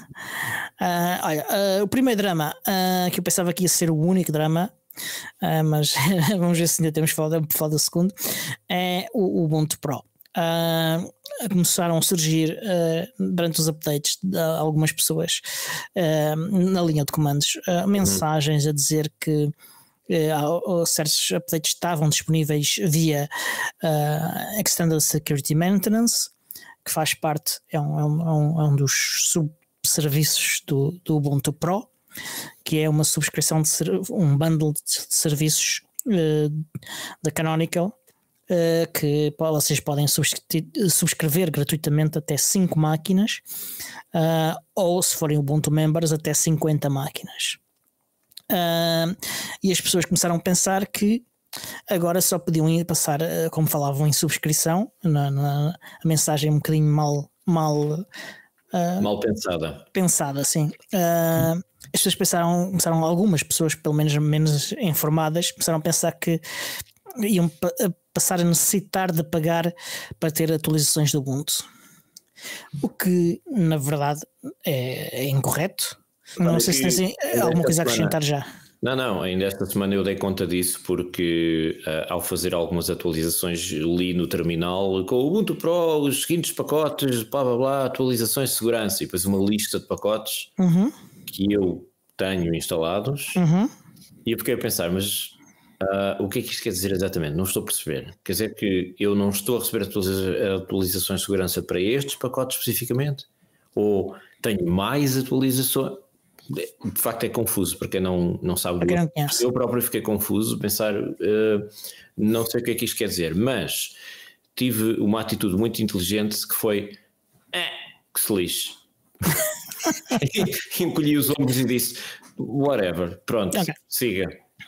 olha, uh, o primeiro drama, uh, que eu pensava que ia ser o único drama, uh, mas vamos ver se ainda temos que falar, falar do segundo, é o, o Ubuntu Pro. Uh, começaram a surgir uh, durante os updates de algumas pessoas uh, na linha de comandos uh, mensagens a dizer que uh, certos updates estavam disponíveis via uh, Extended Security Maintenance, que faz parte, é um, é um, é um dos subserviços do, do Ubuntu Pro, que é uma subscrição de um bundle de serviços uh, da Canonical, Uh, que vocês podem subscrever gratuitamente até cinco máquinas, uh, ou se forem Ubuntu Members até cinquenta máquinas. Uh, e as pessoas começaram a pensar que agora só podiam ir passar, uh, como falavam em subscrição, na, na, a mensagem um bocadinho mal mal, uh, mal pensada. Pensada, sim. Uh, as pessoas pensaram, começaram, algumas pessoas, pelo menos menos informadas, começaram a pensar que iam pa- passar a necessitar de pagar para ter atualizações do Ubuntu, o que na verdade é, é incorreto. Não Olha, sei se tens e, alguma coisa a acrescentar semana, já. Não, não, ainda esta semana eu dei conta disso porque uh, ao fazer algumas atualizações li no terminal com o Ubuntu Pro, os seguintes pacotes, blá blá blá, atualizações de segurança e depois uma lista de pacotes uhum. que eu tenho instalados uhum. e eu fiquei a pensar, mas uh, o que é que isto quer dizer exatamente? Não estou a perceber. Quer dizer que eu não estou a receber atualiza- atualizações de segurança para estes pacotes especificamente? Ou tenho mais atualizações? De facto é confuso para quem não, não sabe. Para quem não conhece. Eu próprio fiquei confuso, pensar, uh, não sei o que é que isto quer dizer, mas tive uma atitude muito inteligente que foi eh, que se lixe. Encolhi os ombros e disse whatever, pronto, okay. Siga.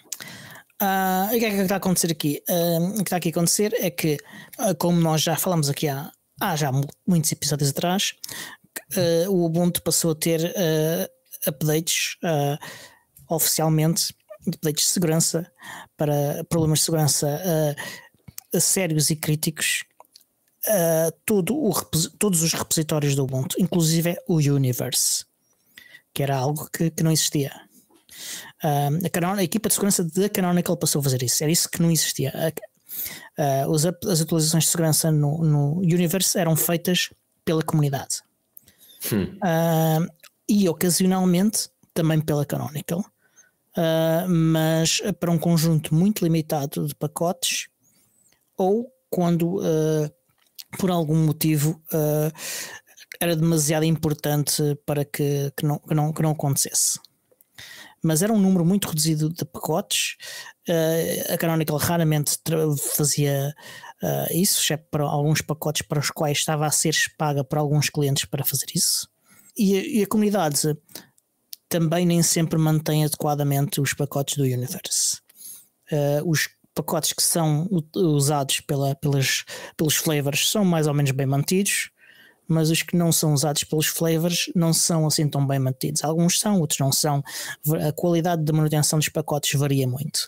Uh, e o que é que está a acontecer aqui? Uh, o que está aqui a acontecer é que, uh, como nós já falamos aqui há, há já muitos episódios atrás, uh, o Ubuntu passou a ter uh, updates uh, oficialmente, updates de segurança para problemas de segurança uh, sérios e críticos, uh, todo o, todos os repositórios do Ubuntu, inclusive o Universe, que era algo que, que não existia. Uh, a, Canon, a equipa de segurança da Canonical passou a fazer isso, era isso que não existia. Uh, os, as atualizações de segurança no, no Universe eram feitas pela comunidade. Hum. Uh, e ocasionalmente também pela Canonical, uh, mas para um conjunto muito limitado de pacotes, ou quando uh, por algum motivo uh, era demasiado importante para que, que, não, que, não, que não acontecesse. Mas era um número muito reduzido de pacotes. Uh, a Canonical raramente fazia uh, isso, exceto para alguns pacotes para os quais estava a ser paga por alguns clientes para fazer isso. E a, e a comunidade também nem sempre mantém adequadamente os pacotes do Universe. Uh, os pacotes que são usados pela, pelas, pelos flavors são mais ou menos bem mantidos, mas os que não são usados pelos flavors não são assim tão bem mantidos. Alguns são, outros não são. A qualidade de manutenção dos pacotes varia muito.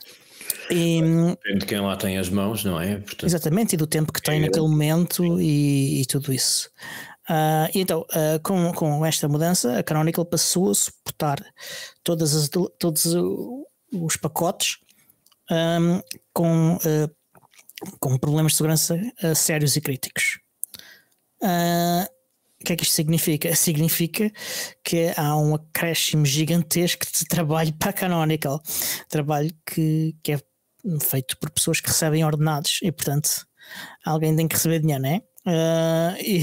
E, depende de quem lá tem as mãos, não é? Portanto, exatamente, e do tempo que tem é naquele momento e, e tudo isso. Uh, então, uh, com, com esta mudança, a Canonical passou a suportar todas as, todos os pacotes um, com, uh, com problemas de segurança uh, sérios e críticos. Uh, o que é que isto significa? Significa que há um acréscimo gigantesco de trabalho para a Canonical, trabalho que, que é feito por pessoas que recebem ordenados e, portanto, alguém tem que receber dinheiro, não é? Uh, e,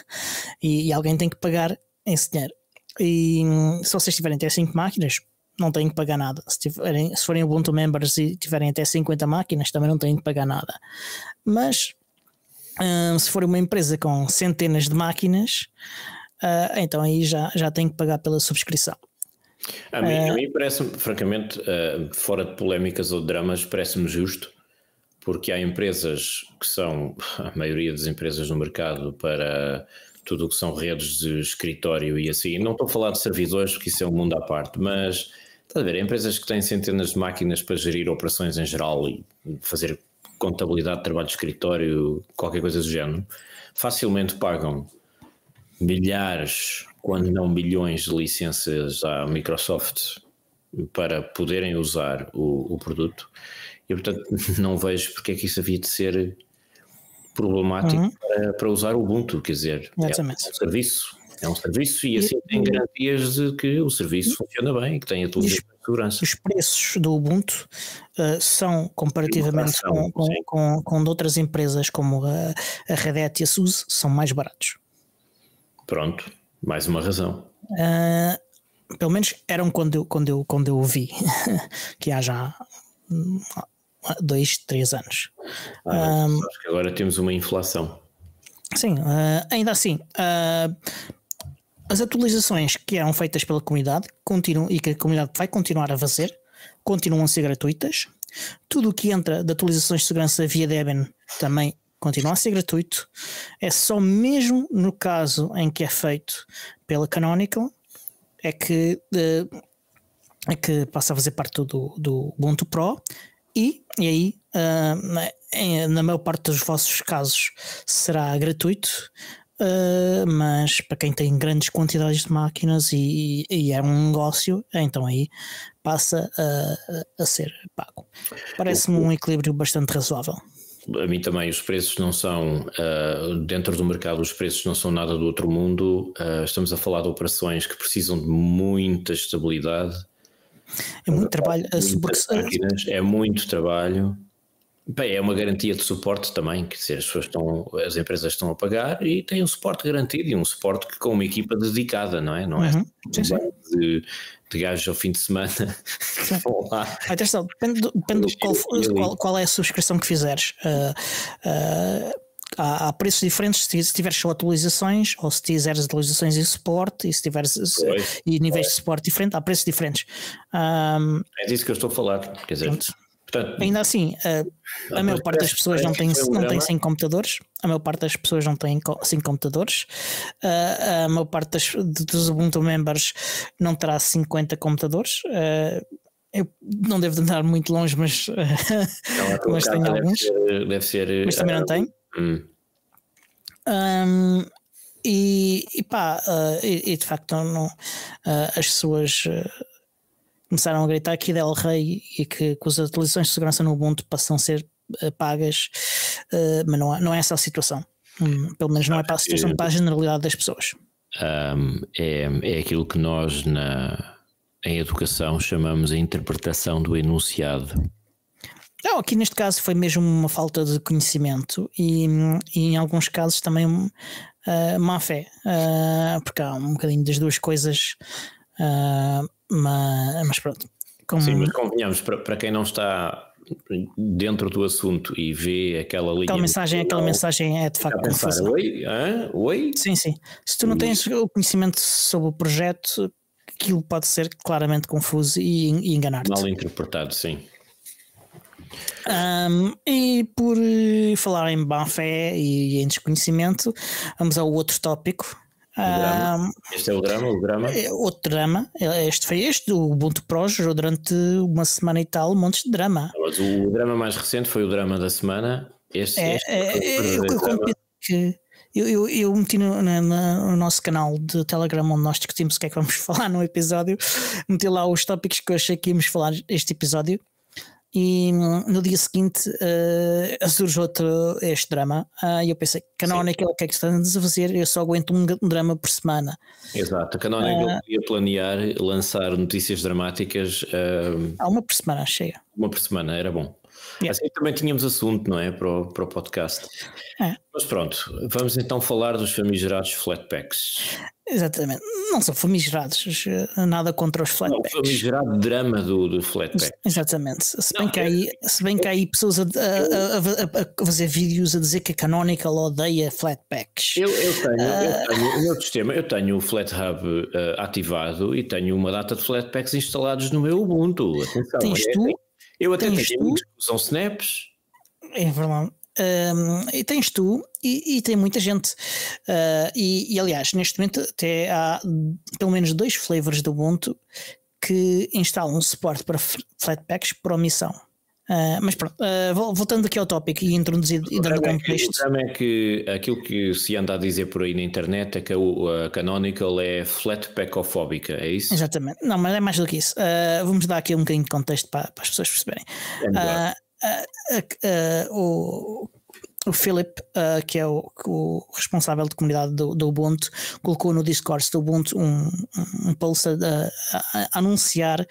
e alguém tem que pagar esse dinheiro. E se vocês tiverem até cinco máquinas, não têm que pagar nada. Se, tiverem, se forem Ubuntu members e tiverem até cinquenta máquinas, também não têm que pagar nada. Mas uh, se for uma empresa com centenas de máquinas, uh, então aí já, já tem que pagar pela subscrição. A mim, uh, a mim parece-me, francamente, uh, fora de polémicas ou de dramas, parece-me justo. Porque há empresas que são, a maioria das empresas no mercado, para tudo o que são redes de escritório e assim, não estou a falar de servidores porque isso é um mundo à parte, mas está a ver, empresas que têm centenas de máquinas para gerir operações em geral e fazer contabilidade, trabalho de escritório, qualquer coisa do género, facilmente pagam milhares, quando não milhões de licenças à Microsoft para poderem usar o, o produto. E portanto não vejo porque é que isso havia de ser problemático uhum. para, para usar o Ubuntu, quer dizer, exatamente. É um serviço, é um serviço e assim tem garantias de que o serviço funciona bem e que tem a tua segurança. Os preços do Ubuntu uh, são comparativamente com, com, com, com de outras empresas como a, a Red Hat e a SUSE, são mais baratos. Pronto, mais uma razão. Uh, pelo menos eram quando eu, quando eu, quando eu o vi, que há já dois, três anos. Ah, um, acho que agora temos uma inflação. Sim, uh, ainda assim, uh, as atualizações que eram feitas pela comunidade continuam, e que a comunidade vai continuar a fazer, continuam a ser gratuitas. Tudo o que entra de atualizações de segurança via Debian também continua a ser gratuito. É só mesmo no caso em que é feito pela Canonical é que, uh, é que passa a fazer parte do, do Ubuntu Pro. E, e aí, uh, em, na maior parte dos vossos casos, será gratuito. uh, mas para quem tem grandes quantidades de máquinas e, e é um negócio, então aí passa a, a ser pago. Parece-me um equilíbrio bastante razoável. A mim também os preços não são, uh, dentro do mercado os preços não são nada do outro mundo, uh, estamos a falar de operações que precisam de muita estabilidade. É muito trabalho. Máquinas, é muito trabalho. Bem, é uma garantia de suporte também, que as pessoas estão, as empresas estão a pagar e têm um suporte garantido e um suporte que com uma equipa dedicada, não é? Não é uhum. sim, sim. De, de gajos ao fim de semana que vão lá. Atenção, depende, do, depende do qual, qual, qual é a subscrição que fizeres. Uh, uh, há, há preços diferentes se, se tiveres só atualizações ou se tiveres atualizações e suporte e se tiveres pois, e níveis pois. de suporte diferentes, há preços diferentes. Um, é disso que eu estou a falar, quer dizer. Pronto. Portanto, ainda assim, a, a maior parte das pessoas não tem, não tem cem computadores, a maior parte das pessoas não tem cinco computadores, a, a maior parte das, dos Ubuntu members não terá cinquenta computadores. Eu não devo andar muito longe, mas, não, mas tenho alguns. Ser, deve ser, mas também não tenho. Hum. Um, e, e pá, uh, e, e de facto não, uh, as pessoas. Uh, começaram a gritar que Del Rey e que, que as atualizações de segurança no Ubuntu passam a ser uh, pagas, uh, mas não, não é essa a situação. Um, pelo menos não é para a situação, para a generalidade das pessoas. Um, é, é aquilo que nós na, em educação chamamos a interpretação do enunciado. Não, aqui neste caso foi mesmo uma falta de conhecimento e, e em alguns casos também uh, má fé, uh, porque há um bocadinho das duas coisas. Uh, mas, mas pronto. Como... Sim, mas convenhamos, para, para quem não está dentro do assunto e vê aquela linha. Aquela mensagem, aquela mensagem é de facto confusa. Oi? Hã? Oi? Sim, sim. Se tu não tens o conhecimento sobre o projeto, aquilo pode ser claramente confuso e, e enganar-te. Mal interpretado, sim. Um, e por falar em má fé e em desconhecimento, vamos ao outro tópico. Um, este é o drama, o drama? É outro drama, este foi este, o Ubuntu Pro gerou durante uma semana e tal montes de drama. Mas o drama mais recente foi o drama da semana. Este, é, este é, eu, eu, que eu, eu, eu meti no, na, no nosso canal de Telegram onde nós discutimos o que é que vamos falar no episódio, meti lá os tópicos que eu achei que íamos falar este episódio. E no dia seguinte uh, surge outro este drama uh, e eu pensei, Canonical, o que é que estás a fazer? Eu só aguento um, um drama por semana. Exato, a Canonical uh, ia planear lançar notícias dramáticas uh, há uma por semana, chega. Uma por semana, era bom. Yeah. Assim também tínhamos assunto, não é? Para o, para o podcast. É. Mas pronto, vamos então falar dos famigerados Flatpaks. Exatamente, não são famigerados, nada contra os Flatpaks. Não, o famigerado drama do, do Flatpak. Exatamente, se bem, não, que há aí, se bem que há aí pessoas a, a, a, a fazer vídeos a dizer que a Canonical odeia Flatpaks. Eu, eu tenho, uh, eu tenho o meu sistema, eu tenho o FlatHub uh, ativado e tenho uma data de Flatpaks instalados no meu Ubuntu. Atenção, tens é, tu? Eu até tens tenho amigos que usam snaps. É verdade. Um, e tens tu e, e tem muita gente uh, e, e aliás neste momento até há pelo menos dois flavors do Ubuntu que instalam suporte para Flatpaks por omissão. Uh, mas pronto, uh, voltando aqui ao tópico e introduzido e dando contexto. O problema é que aquilo que se anda a dizer por aí na internet é que a, a Canonical é Flatpakofóbica, é isso? Exatamente, não, mas é mais do que isso. Uh, vamos dar aqui um bocadinho de contexto para, para as pessoas perceberem. É uh, uh, uh, o, o Philip, uh, que é o, o responsável de comunidade do, do Ubuntu, colocou no Discord do Ubuntu um, um post a, a, a anunciar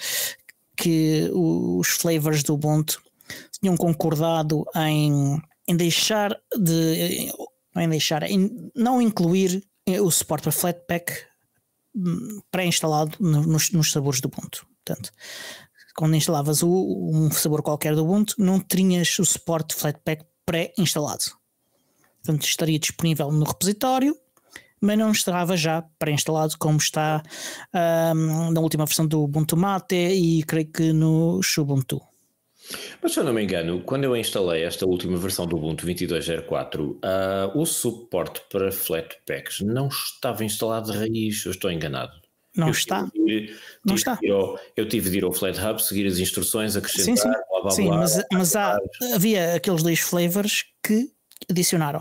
que os flavors do Ubuntu tinham concordado em, em deixar de não em deixar, em não incluir o suporte para Flatpak pré-instalado nos, nos sabores do Ubuntu. Portanto, quando instalavas o, um sabor qualquer do Ubuntu, não tinhas o suporte Flatpak pré-instalado. Portanto, estaria disponível no repositório, mas não estava já pré-instalado como está um, na última versão do Ubuntu Mate e creio que no Xubuntu. Mas se eu não me engano, quando eu instalei esta última versão do Ubuntu vinte e dois zero quatro, uh, o suporte para Flatpaks não estava instalado de raiz, eu estou enganado. Não eu está. Tive, tive não está. De ao, eu tive de ir ao FlatHub, seguir as instruções, acrescentar, sim, sim. blá blá sim, blá. Mas, mas há, havia aqueles dois flavors que adicionaram.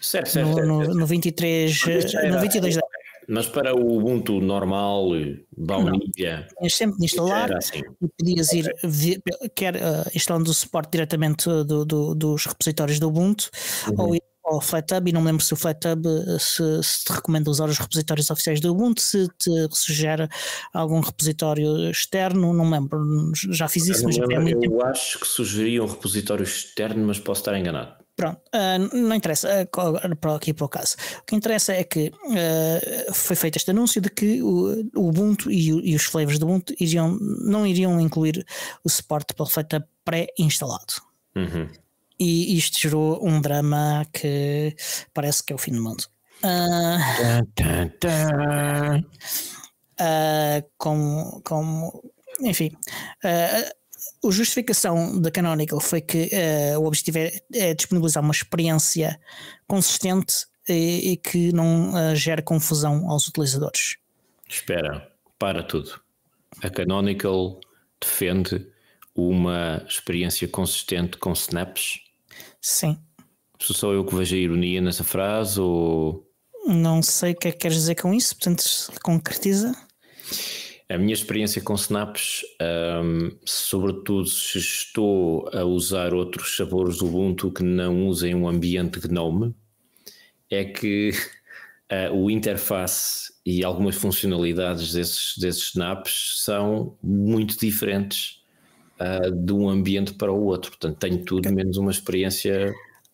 Certo, certo, no, certo, no, certo. no vinte e três, no vinte e dois. Mas para o Ubuntu normal, baunilha, tinhas sempre de instalar assim. e podias ir ver, quer uh, instalando o suporte diretamente do, do, dos repositórios do Ubuntu, uhum. ou ir ao FlatHub, e não me lembro se o FlatHub se, se te recomenda usar os repositórios oficiais do Ubuntu, se te sugere algum repositório externo, não me lembro, já fiz isso, mas já lembro, há muito eu tempo. acho que sugeria um repositório externo, mas posso estar enganado. Pronto, uh, não interessa uh, para aqui para o caso. O que interessa é que uh, foi feito este anúncio de que o, o Ubuntu e, o, e os flavors do Ubuntu iriam, não iriam incluir o suporte para o FlatHub pré-instalado. Uhum. E isto gerou um drama que parece que é o fim do mundo. Uh, tá, tá, tá. Uh, como, como, enfim. Uh, A justificação da Canonical foi que uh, o objetivo é, é disponibilizar uma experiência consistente e, e que não uh, gere confusão aos utilizadores. Espera, para tudo. A Canonical defende uma experiência consistente com snaps? Sim. Sou só eu que vejo a ironia nessa frase ou... Não sei o que é que queres dizer com isso, portanto concretiza. A minha experiência com snaps, um, sobretudo se estou a usar outros sabores do Ubuntu que não usem um ambiente GNOME, é que uh, o interface e algumas funcionalidades desses, desses snaps são muito diferentes uh, de um ambiente para o outro. Portanto, tenho tudo menos uma experiência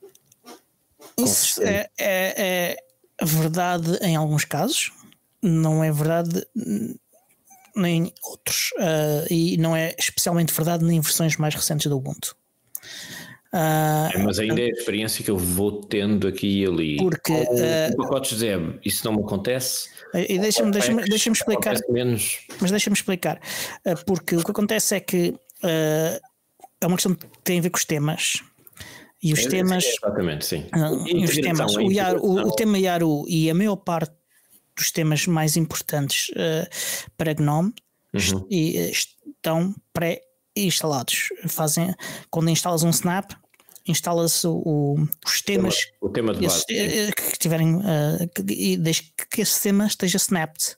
Isso é, é, é verdade em alguns casos, não é verdade nem outros, uh, e não é especialmente verdade nem em versões mais recentes do Ubuntu. Uh, é, mas ainda é a experiência que eu vou tendo aqui e ali. Porque com, uh, com pacotes Zeb, isso não me acontece. E deixa-me, deixa-me, deixa-me explicar. Menos. Mas deixa-me explicar. Uh, porque o que acontece é que uh, é uma questão que tem a ver com os temas. E os é, temas. É, exatamente, sim. Uh, e os temas, o, Yaru, o, o tema Yaru e a maior parte dos temas mais importantes uh, para GNOME uhum. est- estão pré-instalados. Fazem, quando instalas um snap, instala-se o, o, os temas o tema de base, esses, que tiverem uh, que, e desde que esse tema esteja snapped.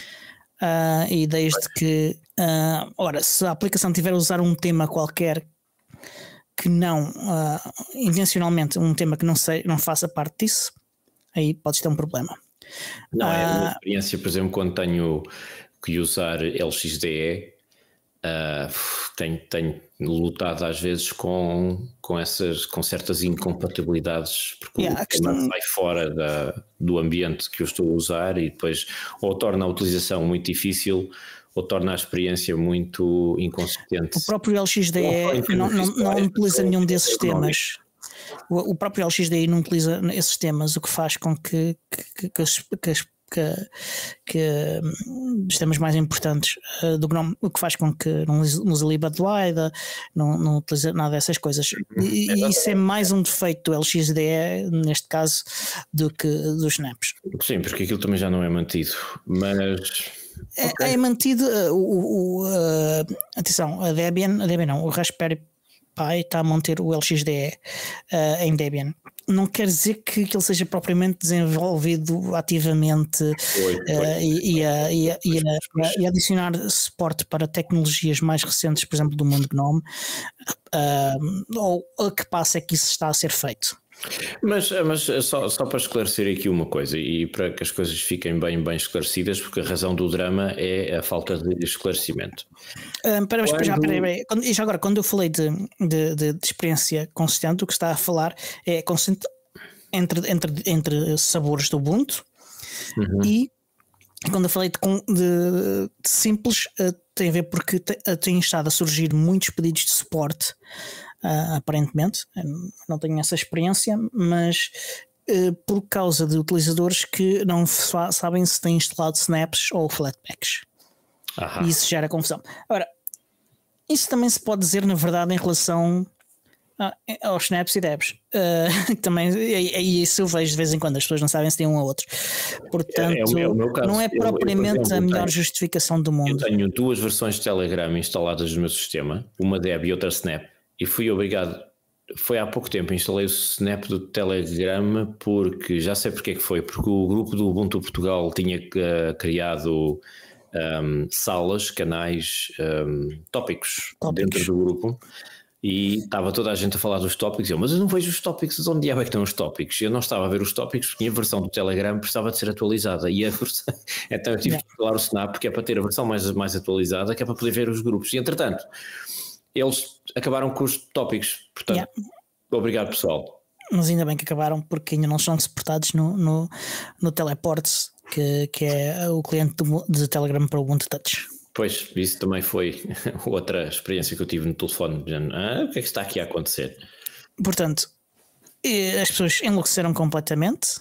Uh, e desde que uh, ora, se a aplicação tiver a usar um tema qualquer que não uh, intencionalmente um tema que não, sei, não faça parte disso, aí podes ter um problema. Não, é a minha experiência, por exemplo, quando tenho que usar L X D E, uh, tenho, tenho lutado às vezes com, com, essas, com certas incompatibilidades, porque yeah, o tema questão... sai fora da, do ambiente que eu estou a usar e depois ou torna a utilização muito difícil ou torna a experiência muito inconsistente. O próprio L X D E não, não, não, não utiliza nenhum desses temas. O, o próprio L X D I não utiliza esses temas, o que faz com que, que, que, que, que, que os temas mais importantes uh, do GNOME, o que faz com que não use libadwaida, não, não utilize nada dessas coisas. E, e isso é mais um defeito do L X D E, neste caso, do que dos snaps. Sim, porque aquilo também já não é mantido, mas... É, okay. é mantido, uh, o, o, uh, atenção, a Debian, a Debian não, o Raspberry Pi está a manter o L X D E uh, em Debian. Não quer dizer que, que ele seja propriamente desenvolvido ativamente foi, foi. Uh, e, e, a, e, a, e, a, e adicionar suporte para tecnologias mais recentes, por exemplo, do mundo GNOME, uh, ou a que passo é que isso está a ser feito? Mas, mas só, só para esclarecer aqui uma coisa e para que as coisas fiquem bem, bem esclarecidas, porque a razão do drama é a falta de esclarecimento. Um, para, quando... já, peraí, peraí. E já agora, quando eu falei de, de, de, de experiência consistente, o que está a falar é consistente entre, entre, entre sabores do Ubuntu, uhum. E quando eu falei de, de, de simples, uh, tem a ver porque te, uh, tem estado a surgir muitos pedidos de suporte. Uh, aparentemente, não tenho essa experiência, mas uh, por causa de utilizadores que não fa- sabem se têm instalado snaps ou flatpaks. Aham. E isso gera confusão. Ora, isso também se pode dizer na verdade em relação a, aos snaps e debs. Uh, também, e, e isso eu vejo de vez em quando, as pessoas não sabem se têm um ou outro. Portanto, é, é o meu, o meu caso. não é propriamente eu, eu, exemplo, a melhor tenho, justificação do mundo. Eu tenho duas versões de Telegram instaladas no meu sistema, uma deb e outra snap. E fui obrigado foi há pouco tempo, instalei o Snap do Telegram porque já sei porque é que foi, porque o grupo do Ubuntu Portugal tinha uh, criado um, salas, canais, um, tópicos, tópicos dentro do grupo e estava toda a gente a falar dos tópicos e eu, mas eu não vejo os tópicos, de onde é que estão os tópicos? Eu não estava a ver os tópicos porque a versão do Telegram precisava de ser atualizada e a versão, então eu tive yeah. de instalar o Snap porque é para ter a versão mais, mais atualizada, que é para poder ver os grupos e entretanto eles acabaram com os tópicos, portanto, yeah. obrigado pessoal. Mas ainda bem que acabaram porque ainda não são suportados no, no, no Teleports, que, que é o cliente do, de Telegram para o Ubuntu Touch. Pois, isso também foi outra experiência que eu tive no telefone. Ah, o que é que está aqui a acontecer? Portanto, as pessoas enlouqueceram completamente,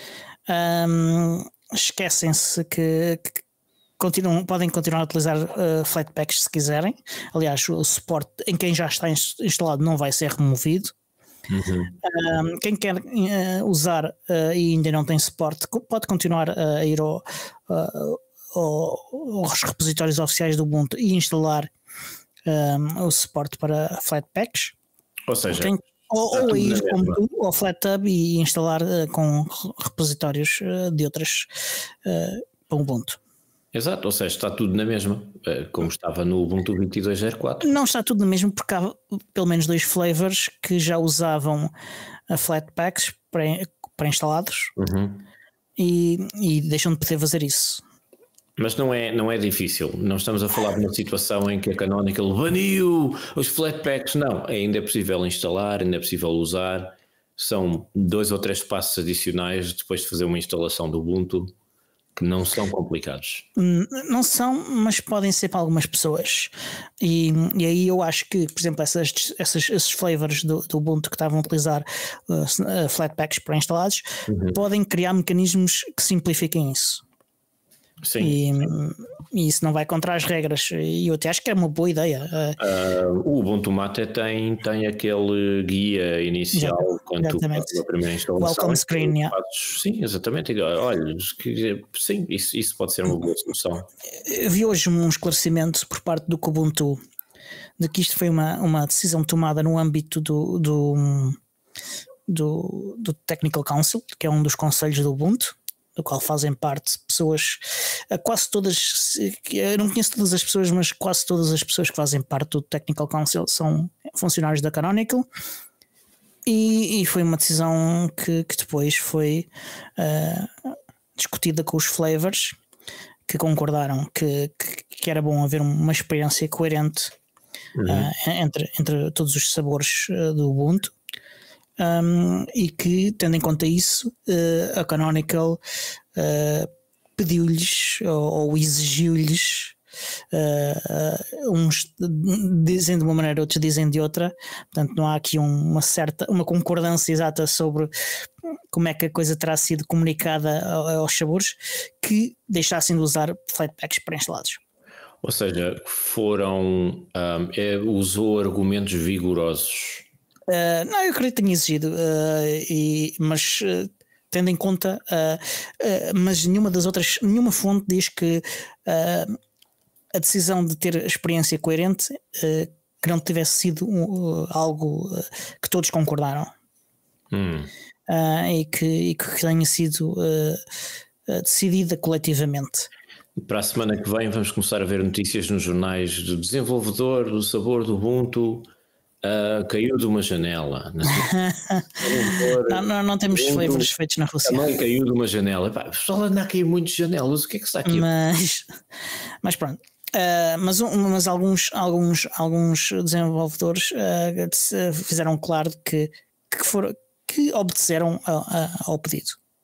um, esquecem-se que... que Continuam, podem continuar a utilizar uh, Flatpaks se quiserem. Aliás, o suporte em quem já está instalado não vai ser removido. Uhum. Um, quem quer uh, usar uh, e ainda não tem suporte pode continuar uh, a ir ao, uh, ao, aos repositórios oficiais do Ubuntu e instalar um, o suporte para Flatpaks. Ou seja, quem, ou, ou a ir como ao FlatTub e instalar uh, com repositórios uh, de outras uh, para o Ubuntu. Exato, ou seja, está tudo na mesma, como estava no Ubuntu vinte e dois zero quatro. Não está tudo na mesma porque há pelo menos dois flavors que já usavam a Flatpaks pré-instalados uhum. e, e deixam de poder fazer isso. Mas não é, não é difícil, não estamos a falar de uma situação em que a Canonical baniu os Flatpaks, não, ainda é possível instalar, ainda é possível usar, são dois ou três passos adicionais depois de fazer uma instalação do Ubuntu. Que não são complicados. Não são, mas podem ser para algumas pessoas. E, e aí eu acho que, por exemplo, essas, essas, esses flavors do, do Ubuntu que estavam a utilizar uh, Flatpaks pré-instalados uhum. podem criar mecanismos que simplifiquem isso. Sim, e, sim. e isso não vai contra as regras. E eu até acho que é uma boa ideia. Uh, o Ubuntu Mate tem, tem aquele guia inicial quando tu fazes a primeira instalação. Welcome screen, yeah. fazes, sim, exatamente. Olha, sim, isso, isso pode ser uma boa solução. Eu vi hoje um esclarecimento por parte do Ubuntu de que isto foi uma, uma decisão tomada no âmbito do, do, do, do Technical Council, que é um dos conselhos do Ubuntu, do qual fazem parte pessoas, quase todas, eu não conheço todas as pessoas, mas quase todas as pessoas que fazem parte do Technical Council são funcionários da Canonical, e, e foi uma decisão que, que depois foi uh, discutida com os flavors, que concordaram que, que, que era bom haver uma experiência coerente uhum. uh, entre, entre todos os sabores uh, do Ubuntu. Um, e que, tendo em conta isso, uh, a Canonical uh, pediu-lhes ou, ou exigiu-lhes, uh, uh, uns dizem de uma maneira, outros dizem de outra, portanto não há aqui um, uma certa, uma concordância exata sobre como é que a coisa terá sido comunicada aos sabores, que deixassem de usar Flatpaks pré-instalados. Ou seja, foram um, é, usou argumentos vigorosos. Uh, não, eu acredito que tenha exigido, uh, e, mas uh, tendo em conta, uh, uh, mas nenhuma das outras, nenhuma fonte diz que uh, a decisão de ter experiência coerente uh, que não tivesse sido uh, algo uh, que todos concordaram hum. uh, e, que, e que tenha sido uh, uh, decidida coletivamente. Para a semana que vem vamos começar a ver notícias nos jornais do desenvolvedor do sabor do Ubuntu. Uh, caiu de uma janela. não, não, não temos flavors feitos na Rússia. Também caiu de uma janela. Epá, o pessoal anda a cair muitas janelas. O que é que está aqui? Mas, mas pronto. Uh, mas, mas alguns, alguns, alguns desenvolvedores uh, fizeram claro que, que, foram, que obedeceram a, a, ao pedido.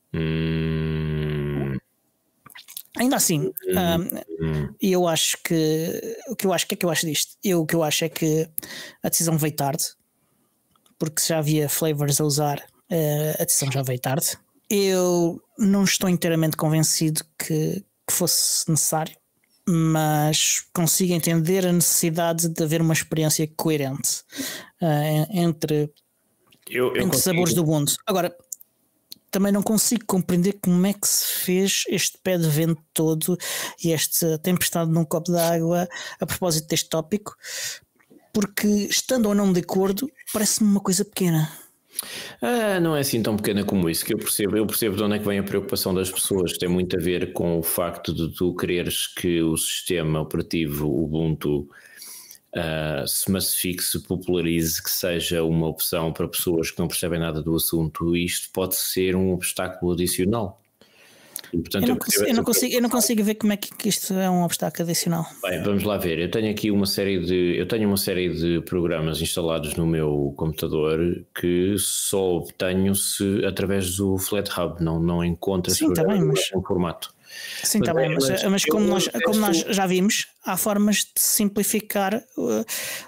Hum. Ainda assim, hum. uh, eu acho que o que eu acho, o que é que eu acho disto? Eu, o que eu acho é que a decisão veio tarde, porque já havia flavors a usar, uh, a decisão já veio tarde. Eu não estou inteiramente convencido que, que fosse necessário, mas consigo entender a necessidade de haver uma experiência coerente uh, entre, eu, eu entre consigo... sabores do Ubuntu. Agora, também não consigo compreender como é que se fez este pé de vento todo e esta tempestade num copo de água a propósito deste tópico, porque estando ou não de acordo, parece-me uma coisa pequena. Ah, não é assim tão pequena como isso, que eu percebo. Eu percebo de onde é que vem a preocupação das pessoas. Tem muito a ver com o facto de tu quereres que o sistema operativo Ubuntu uh, se massifique, se popularize, que seja uma opção para pessoas que não percebem nada do assunto. E isto pode ser um obstáculo adicional. E, portanto, eu, não consigo, eu, não consigo, eu não consigo ver como é que isto é um obstáculo adicional. Bem, vamos lá ver. Eu tenho aqui uma série de eu tenho uma série de programas instalados no meu computador que só obtenho se através do FlatHub, não não encontro sim, tá bem, mas um formato. Sim, está bem, mas, mas, mas como, nós, como nós já vimos, há formas de simplificar uh,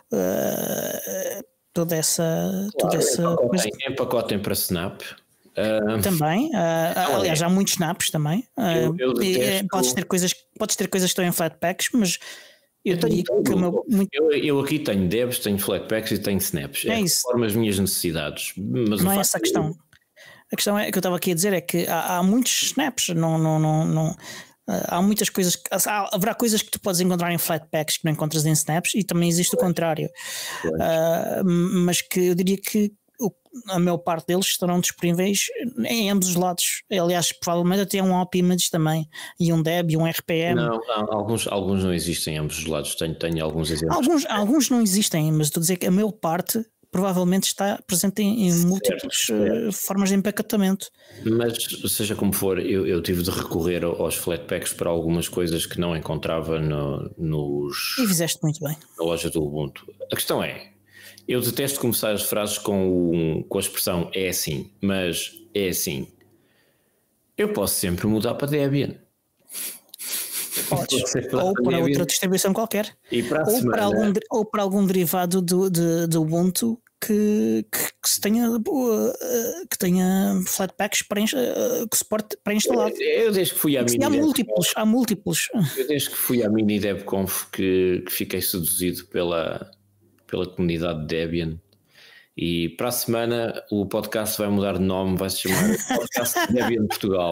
uh, toda essa, claro, toda essa empacotem, coisa. Empacotem para Snap. Uh, também, uh, aliás, há muitos snaps também. Uh, eu, eu detesto... e, podes ter coisas, podes ter coisas que estão em Flatpaks, mas eu, eu diria que o meu. Muito... Eu, eu aqui tenho Debs, tenho Flatpaks e tenho Snaps. É, é isso. Conforme as minhas necessidades. Mas não é essa a questão. A questão é que eu estava aqui a dizer é que há, há muitos snaps, não, não, não, não, há muitas coisas, que, há, haverá coisas que tu podes encontrar em Flatpaks que não encontras em snaps e também existe o contrário. Uh, mas que eu diria que a maior parte deles estarão disponíveis em ambos os lados. Aliás, provavelmente até um Op Image também, e um Deb e um R P M. Não, não alguns, alguns não existem em ambos os lados. Tenho, tenho alguns exemplos. Alguns, alguns não existem, mas estou a dizer que a maior parte provavelmente está presente em, em certo, múltiplas certo. formas de empacotamento. Mas seja como for, eu, eu tive de recorrer aos Flatpaks para algumas coisas que não encontrava no, nos... E fizeste muito bem. Na loja do Ubuntu. A questão é, eu detesto começar as frases com, o, com a expressão é assim, mas é assim. Eu posso sempre mudar para Debian. Podes. Ou para, para outra distribuição qualquer. E para ou, semana... para algum, ou para algum derivado do, de, do Ubuntu que, que, que, se tenha, que tenha Flatpaks para, que suporte pré-instalado. Eu, eu desde que fui à Mini há múltiplos, há múltiplos. Eu desde que fui à Mini DebConf que, que fiquei seduzido pela, pela comunidade de Debian. E para a semana o podcast vai mudar de nome, vai se chamar Podcast de Debian Portugal.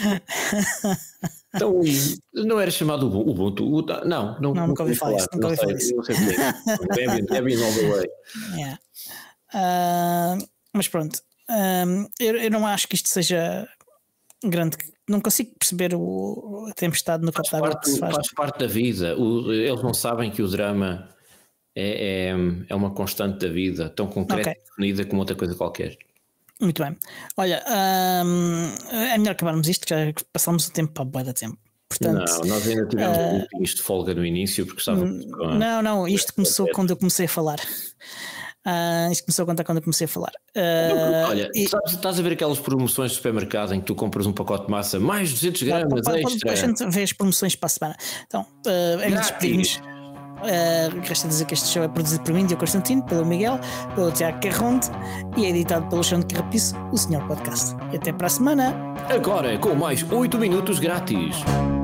Então, não era chamado Ubuntu? Não, não, não nunca ouvi falar isso. Nunca ouvi falar isso. Debian, Debian all the way. Yeah. Uh, mas pronto, uh, eu, eu não acho que isto seja grande. Não consigo perceber o, a tempestade no copo d'água que se faz. Faz parte da vida. O, eles não sabem que o drama é, é, é uma constante da vida, tão concreta okay. e definida como outra coisa qualquer. Muito bem. Olha, hum, é melhor acabarmos isto, já passámos o tempo para bué da tempo. Portanto, não, nós ainda tivemos uh, um pouquinho de folga no início porque estávamos com a... Não, não, isto começou quando eu comecei a falar. Uh, isto começou a contar quando eu comecei a falar. Uh, Olha, e... estás, estás a ver aquelas promoções de supermercado em que tu compras um pacote de massa mais duzentos gramas ah, extra? A gente vê as promoções para a semana. Então, uh, em despedimos. Uh, resta dizer que este show é produzido por mim, Diogo Constantino, pelo Miguel, pelo Tiago Carronte e é editado pelo Xande Carrapiço, o Senhor Podcast. E até para a semana. Agora com mais oito minutos grátis.